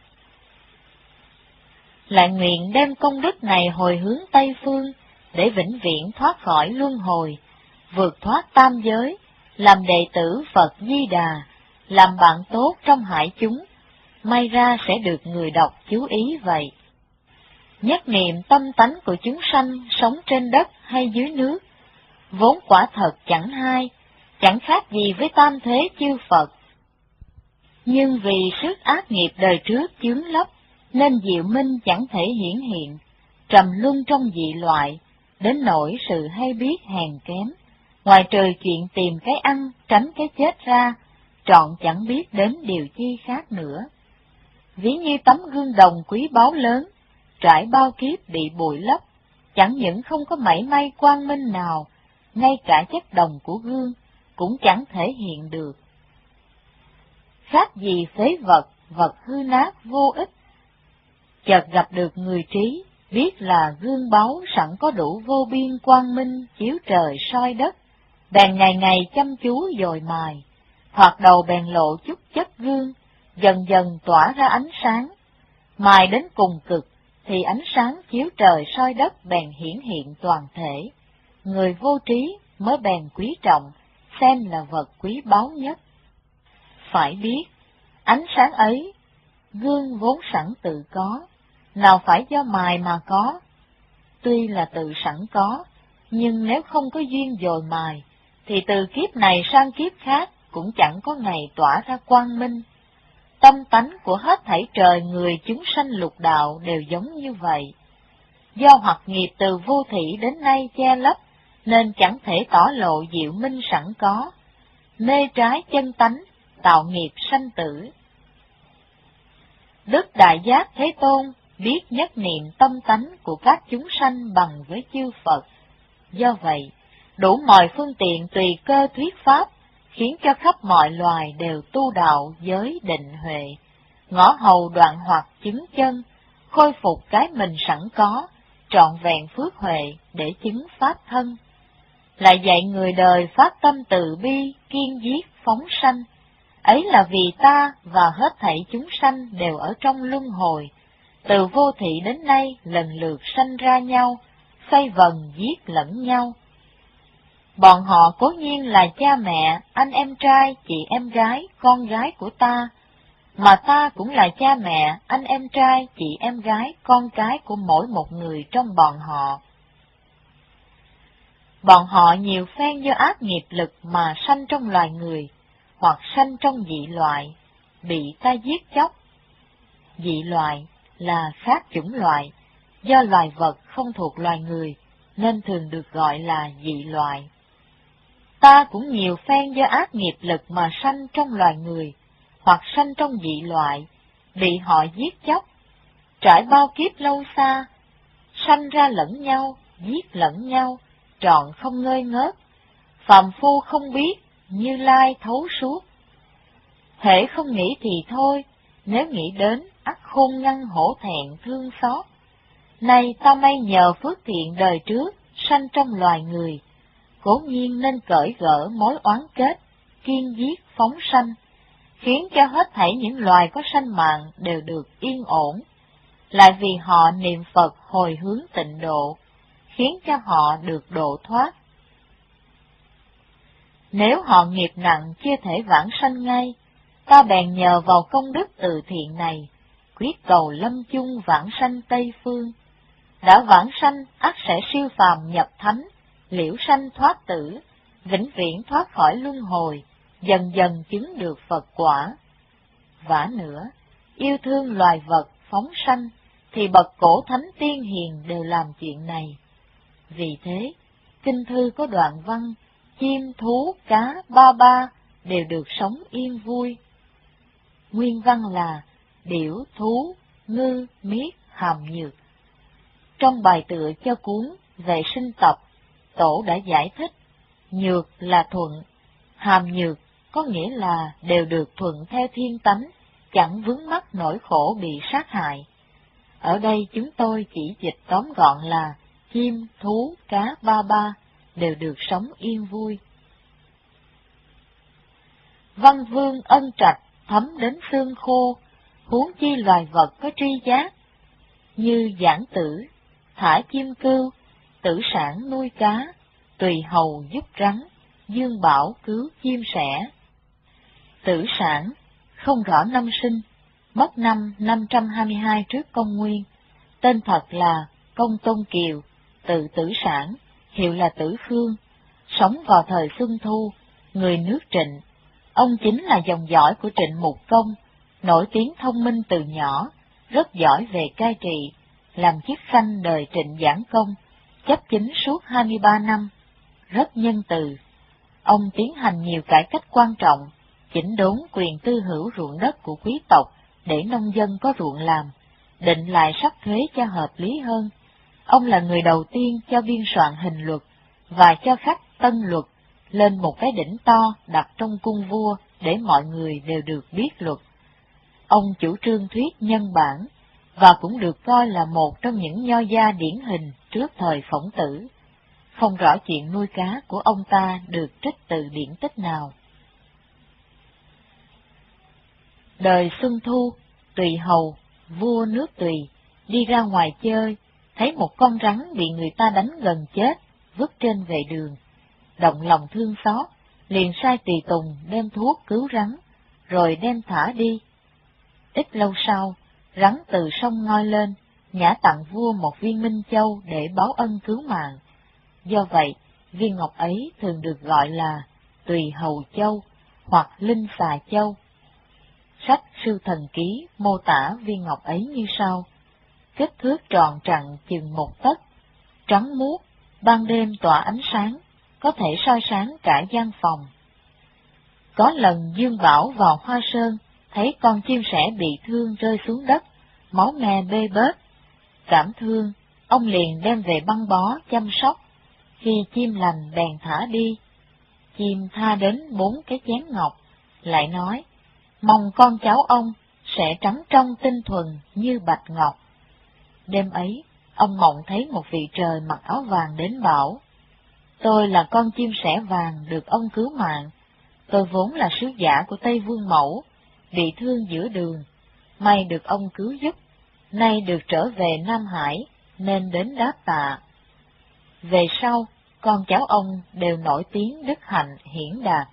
Lại nguyện đem công đức này hồi hướng Tây Phương, để vĩnh viễn thoát khỏi luân hồi, vượt thoát tam giới, làm đệ tử Phật Di Đà, làm bạn tốt trong hải chúng, may ra sẽ được người đọc chú ý vậy. Nhất niệm tâm tánh của chúng sanh sống trên đất hay dưới nước, vốn quả thật chẳng hai, chẳng khác gì với tam thế chư Phật. Nhưng vì sức ác nghiệp đời trước chướng lấp, nên diệu minh chẳng thể hiển hiện, trầm luân trong dị loại, đến nỗi sự hay biết hèn kém, ngoài trừ chuyện tìm cái ăn, tránh cái chết ra, trọn chẳng biết đến điều chi khác nữa. Ví như tấm gương đồng quý báu lớn, trải bao kiếp bị bụi lấp, chẳng những không có mảy may quang minh nào, ngay cả chất đồng của gương cũng chẳng thể hiện được. Khác gì phế vật, vật hư nát vô ích. Chợt gặp được người trí, biết là gương báu sẵn có đủ vô biên quang minh chiếu trời soi đất, bèn ngày ngày chăm chú dồi mài, thoạt đầu bèn lộ chút chất gương, dần dần tỏa ra ánh sáng, mài đến cùng cực, thì ánh sáng chiếu trời soi đất bèn hiển hiện toàn thể. Người vô trí mới bèn quý trọng, xem là vật quý báu nhất. Phải biết, ánh sáng ấy, gương vốn sẵn tự có, nào phải do mài mà có. Tuy là tự sẵn có, nhưng nếu không có duyên dồi mài, thì từ kiếp này sang kiếp khác cũng chẳng có ngày tỏa ra quang minh. Tâm tánh của hết thảy trời người chúng sanh lục đạo đều giống như vậy. Do hoặc nghiệp từ vô thỉ đến nay che lấp, nên chẳng thể tỏ lộ diệu minh sẵn có, mê trái chân tánh, tạo nghiệp sanh tử. Đức Đại Giác Thế Tôn biết nhất niệm tâm tánh của các chúng sanh bằng với chư Phật. Do vậy, đủ mọi phương tiện tùy cơ thuyết pháp, khiến cho khắp mọi loài đều tu đạo giới định huệ, ngõ hầu đoạn hoặc chứng chân, khôi phục cái mình sẵn có, trọn vẹn phước huệ để chứng pháp thân. Lại dạy người đời phát tâm từ bi, kiên giết phóng sanh. Ấy là vì ta và hết thảy chúng sanh đều ở trong luân hồi, từ vô thị đến nay lần lượt sanh ra nhau, xoay vần giết lẫn nhau. Bọn họ cố nhiên là cha mẹ, anh em trai, chị em gái, con gái của ta, mà ta cũng là cha mẹ, anh em trai, chị em gái, con cái của mỗi một người trong bọn họ. Bọn họ nhiều phen do ác nghiệp lực mà sanh trong loài người, hoặc sanh trong dị loại, bị ta giết chóc. Dị loại là khác chủng loại, do loài vật không thuộc loài người, nên thường được gọi là dị loại. Ta cũng nhiều phen do ác nghiệp lực mà sanh trong loài người, hoặc sanh trong dị loại, bị họ giết chóc, trải bao kiếp lâu xa, sanh ra lẫn nhau, giết lẫn nhau, trọn không ngơi ngớt, phàm phu không biết, Như Lai thấu suốt. Hễ không nghĩ thì thôi, nếu nghĩ đến, ắt khôn ngăn hổ thẹn thương xót. Này ta may nhờ phước thiện đời trước, sanh trong loài người, cố nhiên nên cởi gỡ mối oán kết, kiên giết phóng sanh, khiến cho hết thảy những loài có sanh mạng đều được yên ổn. Lại vì họ niệm Phật hồi hướng tịnh độ, khiến cho họ được độ thoát. Nếu họ nghiệp nặng chưa thể vãng sanh ngay, ta bèn nhờ vào công đức từ thiện này, quyết cầu lâm chung vãng sanh Tây Phương. Đã vãng sanh ắt sẽ siêu phàm nhập thánh, liễu sanh thoát tử, vĩnh viễn thoát khỏi luân hồi, dần dần chứng được Phật quả. Vả nữa, yêu thương loài vật phóng sanh, thì bậc cổ thánh tiên hiền đều làm chuyện này. Vì thế, kinh thư có đoạn văn, chim thú cá ba ba đều được sống yên vui. Nguyên văn là điểu thú ngư miết hàm nhược. Trong bài tựa cho cuốn Vệ sinh tập, Tổ đã giải thích, nhược là thuận, hàm nhược có nghĩa là đều được thuận theo thiên tánh, chẳng vướng mắc nỗi khổ bị sát hại. Ở đây chúng tôi chỉ dịch tóm gọn là chim, thú, cá ba ba đều được sống yên vui. Văn vương ân trạch thấm đến xương khô, huống chi loài vật có tri giác, như giảng tử, thả chim cưu, tử sản nuôi cá, tùy hầu giúp rắn, dương bảo cứu chim sẻ. Tử sản không rõ năm sinh, mất năm năm trăm hai mươi hai trước công nguyên, tên thật là Công Tôn Kiều, tự Tử Sản, hiệu là Tử Khương, sống vào thời Xuân Thu, người nước Trịnh. Ông chính là dòng dõi của Trịnh Mục Công, nổi tiếng thông minh từ nhỏ, rất giỏi về cai trị, làm chức khanh đời Trịnh Giảng Công, chấp chính suốt hai mươi ba năm, rất nhân từ. Ông tiến hành nhiều cải cách quan trọng, chỉnh đốn quyền tư hữu ruộng đất của quý tộc để nông dân có ruộng làm, định lại sắc thuế cho hợp lý hơn. Ông là người đầu tiên cho biên soạn hình luật và cho khắc tân luật lên một cái đỉnh to đặt trong cung vua để mọi người đều được biết luật. Ông chủ trương thuyết nhân bản và cũng được coi là một trong những nho gia điển hình trước thời Phổng Tử. Không rõ chuyện nuôi cá của ông ta được trích từ điển tích nào. Đời Xuân Thu, Tùy hầu, vua nước Tùy, đi ra ngoài chơi, thấy một con rắn bị người ta đánh gần chết, vứt trên vệ đường. Động lòng thương xót, liền sai tùy tùng đem thuốc cứu rắn, rồi đem thả đi. Ít lâu sau, rắn từ sông ngoi lên, nhả tặng vua một viên minh châu để báo ân cứu mạng. Do vậy, viên ngọc ấy thường được gọi là Tùy Hầu Châu hoặc Linh Xà Châu. Sách Sư Thần Ký mô tả viên ngọc ấy như sau: kích thước tròn trặn chừng một tấc, trắng muốt, ban đêm tỏa ánh sáng, có thể soi sáng cả gian phòng. Có lần Dương Bảo vào Hoa Sơn, thấy con chim sẻ bị thương rơi xuống đất, máu me bê bết. Cảm thương, ông liền đem về băng bó chăm sóc, khi chim lành bèn thả đi. Chim tha đến bốn cái chén ngọc, lại nói, mong con cháu ông sẽ trắng trong tinh thuần như bạch ngọc. Đêm ấy, ông mộng thấy một vị trời mặc áo vàng đến bảo, tôi là con chim sẻ vàng được ông cứu mạng, tôi vốn là sứ giả của Tây Vương Mẫu, bị thương giữa đường, may được ông cứu giúp, nay được trở về Nam Hải, nên đến đáp tạ. Về sau, con cháu ông đều nổi tiếng đức hạnh hiển đạt.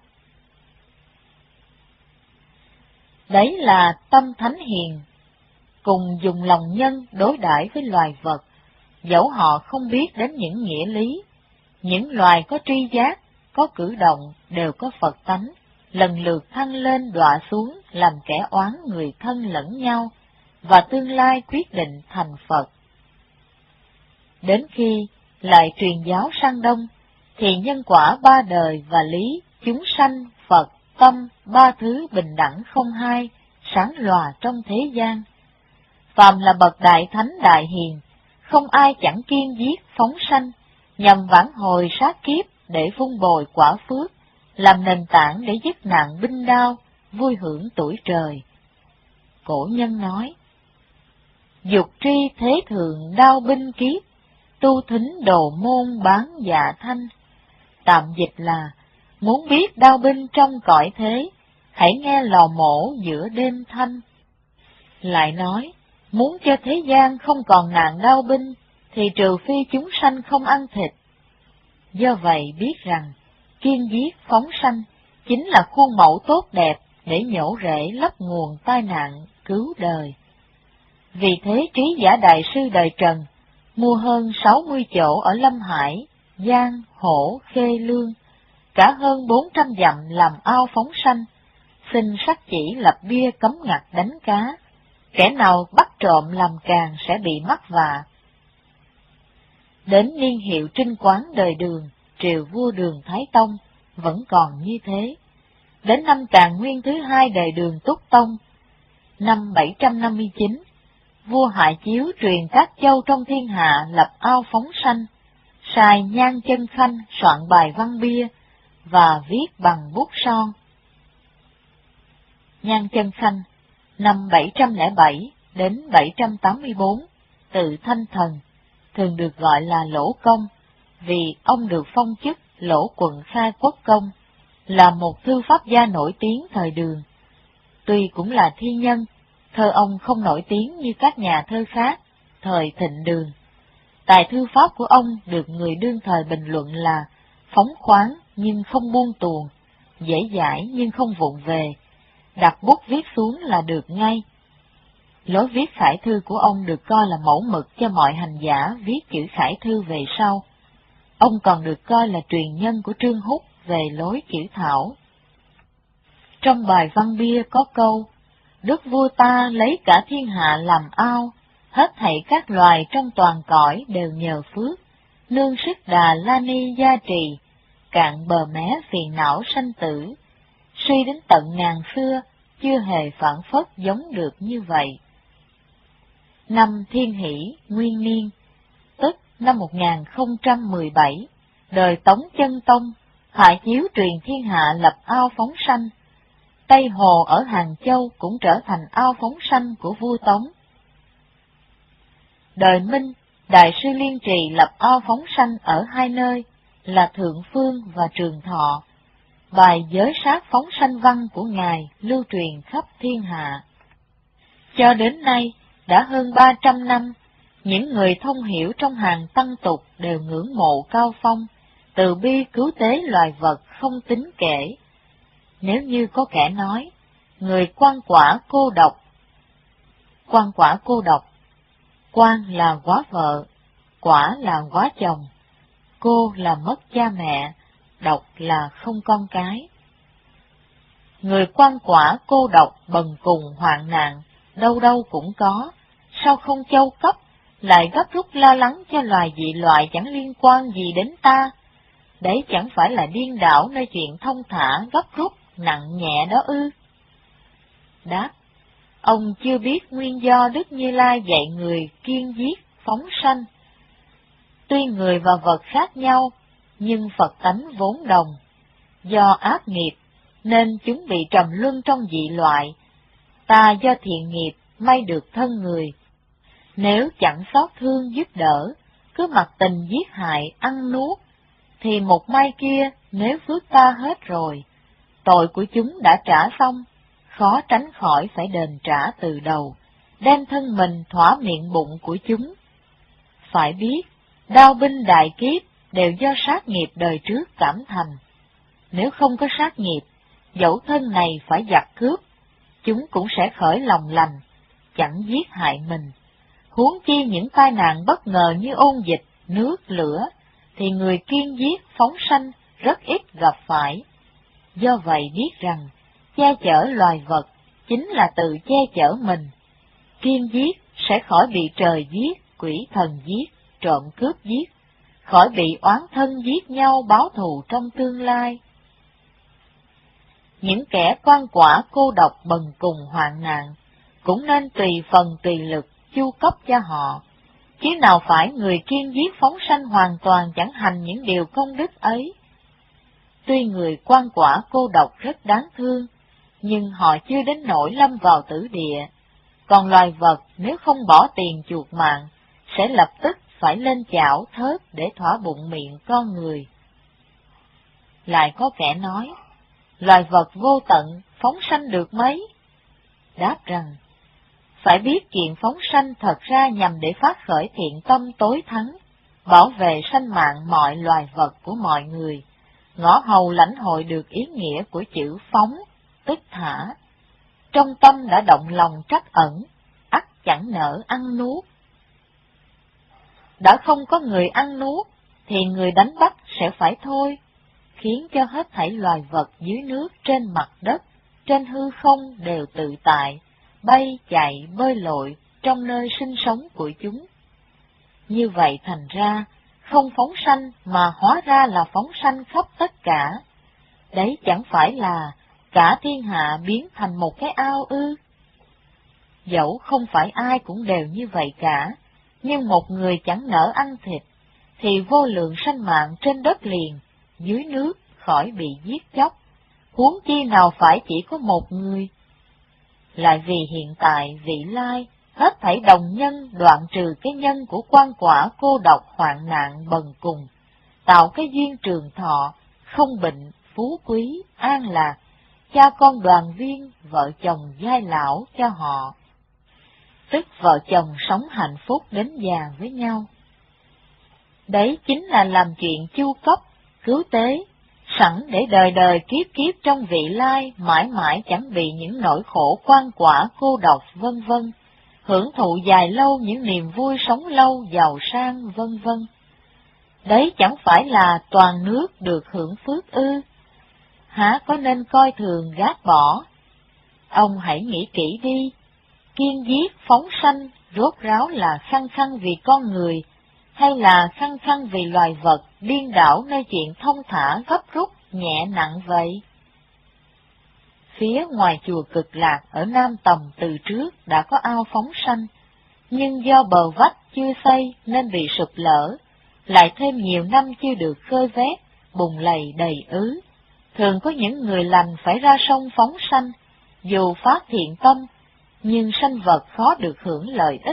Đấy là tâm thánh hiền, cùng dùng lòng nhân đối đãi với loài vật, dẫu họ không biết đến những nghĩa lý. Những loài có tri giác, có cử động đều có Phật tánh, lần lượt thăng lên đọa xuống làm kẻ oán người thân lẫn nhau, và tương lai quyết định thành Phật. Đến khi lại truyền giáo sang Đông, thì nhân quả ba đời và lý, chúng sanh, Phật, tâm, ba thứ bình đẳng không hai, sáng lòa trong thế gian. Phàm là bậc đại thánh đại hiền, không ai chẳng kiên giết phóng sanh, nhằm vãn hồi sát kiếp để vun bồi quả phước, làm nền tảng để dứt nạn binh đao, vui hưởng tuổi trời. Cổ nhân nói, dục tri thế thường đao binh kiếp, tu thính đồ môn bán dạ thanh. Tạm dịch là, muốn biết đao binh trong cõi thế, hãy nghe lò mổ giữa đêm thanh. Lại nói, muốn cho thế gian không còn nạn đao binh, thì trừ phi chúng sanh không ăn thịt. Do vậy biết rằng, kiên giết phóng sanh chính là khuôn mẫu tốt đẹp để nhổ rễ lấp nguồn tai nạn, cứu đời. Vì thế trí giả đại sư đời Trần mua hơn sáu mươi chỗ ở Lâm Hải, Giang, Hổ, Khê, Lương, cả hơn bốn trăm dặm làm ao phóng sanh, xin sắc chỉ lập bia cấm ngặt đánh cá, kẻ nào bắt trộm làm càng sẽ bị mắc vạ. Đến niên hiệu Trinh Quán đời Đường, triều vua Đường Thái Tông, vẫn còn như thế. Đến năm Càn Nguyên thứ hai đời Đường Túc Tông, năm bảy trăm năm mươi chín, vua Hạ Chiếu truyền các châu trong thiên hạ lập ao phóng sanh, sai Nhan Chân Khanh soạn bài văn bia và viết bằng bút son. Nhan Chân Khanh, năm bảy trăm lẻ bảy đến bảy trăm tám mươi bốn, tự Thanh Thần, thường được gọi là Lỗ Công, vì ông được phong chức Lỗ Quận Khai Quốc Công, là một thư pháp gia nổi tiếng thời Đường. Tuy cũng là thi nhân, thơ ông không nổi tiếng như các nhà thơ khác thời Thịnh Đường. Tài thư pháp của ông được người đương thời bình luận là phóng khoáng nhưng không buông tuồng, dễ dãi nhưng không vụng về, đặt bút viết xuống là được ngay. Lối viết khải thư của ông được coi là mẫu mực cho mọi hành giả viết chữ khải thư về sau. Ông còn được coi là truyền nhân của Trương Húc về lối chữ thảo. Trong bài văn bia có câu: Đức vua ta lấy cả thiên hạ làm ao, hết thảy các loài trong toàn cõi đều nhờ phước, nương sức Đà La Ni gia trì, cạn bờ mé phiền não sanh tử, suy đến tận ngàn xưa, chưa hề phản phất giống được như vậy. Năm Thiên Hỷ Nguyên Niên, tức năm một nghìn không trăm mười bảy, đời Tống Chân Tông, Hạ Chiếu truyền thiên hạ lập ao phóng sanh. Tây Hồ ở Hàng Châu cũng trở thành ao phóng sanh của vua Tống. Đời Minh, Đại sư Liên Trì lập ao phóng sanh ở hai nơi là Thượng Phương và Trường Thọ. Bài giới sát phóng sanh văn của Ngài lưu truyền khắp thiên hạ. Cho đến nay, đã hơn ba trăm năm, những người thông hiểu trong hàng tăng tục đều ngưỡng mộ Cao Phong, từ bi cứu tế loài vật không tính kể. Nếu như có kẻ nói, người quan quả cô độc. Quan quả cô độc, quan là quá vợ, quả là quá chồng, cô là mất cha mẹ, độc là không con cái. Người quan quả cô độc bần cùng hoạn nạn, đâu đâu cũng có, sao không châu cấp, lại gấp rút lo lắng cho loài dị loại chẳng liên quan gì đến ta. Đấy chẳng phải là điên đảo nơi chuyện thông thả gấp rút nặng nhẹ đó ư? Đáp: ông chưa biết nguyên do Đức Như Lai dạy người kiêng giết phóng sanh. Tuy người và vật khác nhau, nhưng Phật tánh vốn đồng. Do ác nghiệp nên chúng bị trầm luân trong dị loại, ta do thiện nghiệp may được thân người. Nếu chẳng xót thương giúp đỡ, cứ mặc tình giết hại ăn nuốt, thì một mai kia nếu phước ta hết rồi, tội của chúng đã trả xong, khó tránh khỏi phải đền trả từ đầu, đem thân mình thỏa miệng bụng của chúng. Phải biết, đao binh đại kiếp đều do sát nghiệp đời trước cảm thành. Nếu không có sát nghiệp, dẫu thân này phải giặc cướp, chúng cũng sẽ khởi lòng lành, chẳng giết hại mình. Huống chi những tai nạn bất ngờ như ôn dịch, nước, lửa, thì người kiêng giết phóng sanh rất ít gặp phải. Do vậy biết rằng, che chở loài vật chính là tự che chở mình. Kiêng giết sẽ khỏi bị trời giết, quỷ thần giết, trộm cướp giết, khỏi bị oán thân giết nhau báo thù trong tương lai. Những kẻ quan quả cô độc bần cùng hoạn nạn, cũng nên tùy phần tùy lực chu cấp cho họ, chứ nào phải người kiêng giết phóng sanh hoàn toàn chẳng hành những điều công đức ấy. Tuy người quan quả cô độc rất đáng thương, nhưng họ chưa đến nỗi lâm vào tử địa, còn loài vật nếu không bỏ tiền chuộc mạng, sẽ lập tức phải lên chảo thớt để thỏa bụng miệng con người. Lại có kẻ nói, loài vật vô tận, phóng sanh được mấy? Đáp rằng, phải biết chuyện phóng sanh thật ra nhằm để phát khởi thiện tâm tối thắng, bảo vệ sanh mạng mọi loài vật của mọi người, ngõ hầu lãnh hội được ý nghĩa của chữ phóng, tức thả. Trong tâm đã động lòng trắc ẩn, ắt chẳng nỡ ăn nuốt. Đã không có người ăn nuốt, thì người đánh bắt sẽ phải thôi, khiến cho hết thảy loài vật dưới nước, trên mặt đất, trên hư không đều tự tại, bay, chạy, bơi lội trong nơi sinh sống của chúng. Như vậy thành ra, không phóng sanh mà hóa ra là phóng sanh khắp tất cả. Đấy chẳng phải là cả thiên hạ biến thành một cái ao ư? Dẫu không phải ai cũng đều như vậy cả, nhưng một người chẳng nỡ ăn thịt, thì vô lượng sanh mạng trên đất liền, dưới nước khỏi bị giết chóc, huống chi nào phải chỉ có một người. Lại vì hiện tại vị lai, hết thảy đồng nhân đoạn trừ cái nhân của quan quả cô độc hoạn nạn bần cùng, tạo cái duyên trường thọ, không bệnh, phú quý, an lạc, cha con đoàn viên, vợ chồng giai lão cho họ. Tức vợ chồng sống hạnh phúc đến già với nhau. Đấy chính là làm chuyện chu cấp, cứu tế, sẵn để đời đời kiếp kiếp trong vị lai mãi mãi chẳng bị những nỗi khổ quan quả cô độc vân vân, hưởng thụ dài lâu những niềm vui sống lâu giàu sang vân vân. Đấy chẳng phải là toàn nước được hưởng phước ư? Há có nên coi thường gác bỏ? Ông hãy nghĩ kỹ đi, kiên giết phóng sanh rốt ráo là khăng khăng vì con người, hay là khăng khăng vì loài vật điên đảo nơi chuyện thông thả gấp rút nhẹ nặng vậy? Phía ngoài chùa Cực Lạc ở Nam Tầm từ trước đã có ao phóng sanh, nhưng do bờ vách chưa xây nên bị sụp lở, lại thêm nhiều năm chưa được khơi vét, bùn lầy đầy ứ. Thường có những người lành phải ra sông phóng sanh, dù phát thiện tâm, nhưng sanh vật khó được hưởng lợi ích.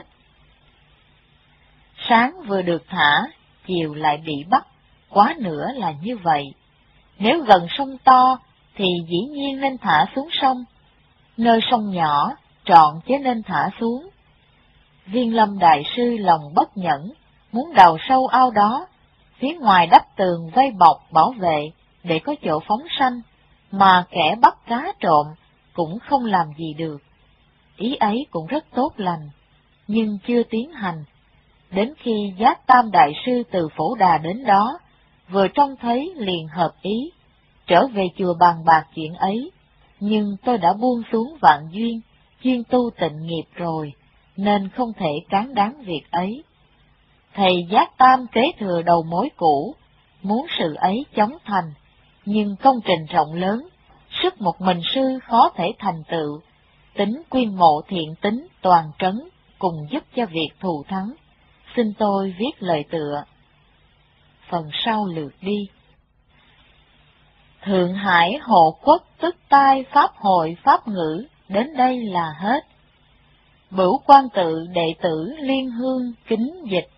Sáng vừa được thả, chiều lại bị bắt, quá nữa là như vậy. Nếu gần sông to, thì dĩ nhiên nên thả xuống sông, nơi sông nhỏ, trọn chứ nên thả xuống. Viên Lâm Đại Sư lòng bất nhẫn, muốn đào sâu ao đó, phía ngoài đắp tường vây bọc bảo vệ để có chỗ phóng sanh, mà kẻ bắt cá trộm cũng không làm gì được. Ý ấy cũng rất tốt lành, nhưng chưa tiến hành. Đến khi Giác Tam Đại Sư từ Phổ Đà đến đó, vừa trông thấy liền hợp ý, trở về chùa bàn bạc chuyện ấy, nhưng tôi đã buông xuống vạn duyên, chuyên tu tịnh nghiệp rồi, nên không thể cán đáng việc ấy. Thầy Giác Tam kế thừa đầu mối cũ, muốn sự ấy chóng thành, nhưng công trình rộng lớn, sức một mình sư khó thể thành tựu, tính quyên mộ thiện tính toàn trấn, cùng giúp cho việc thù thắng. Xin tôi viết lời tựa. Phần sau lượt đi. Thượng Hải hộ quốc tức tai pháp hội pháp ngữ, đến đây là hết. Bửu Quan Tự đệ tử Liên Hương kính dịch.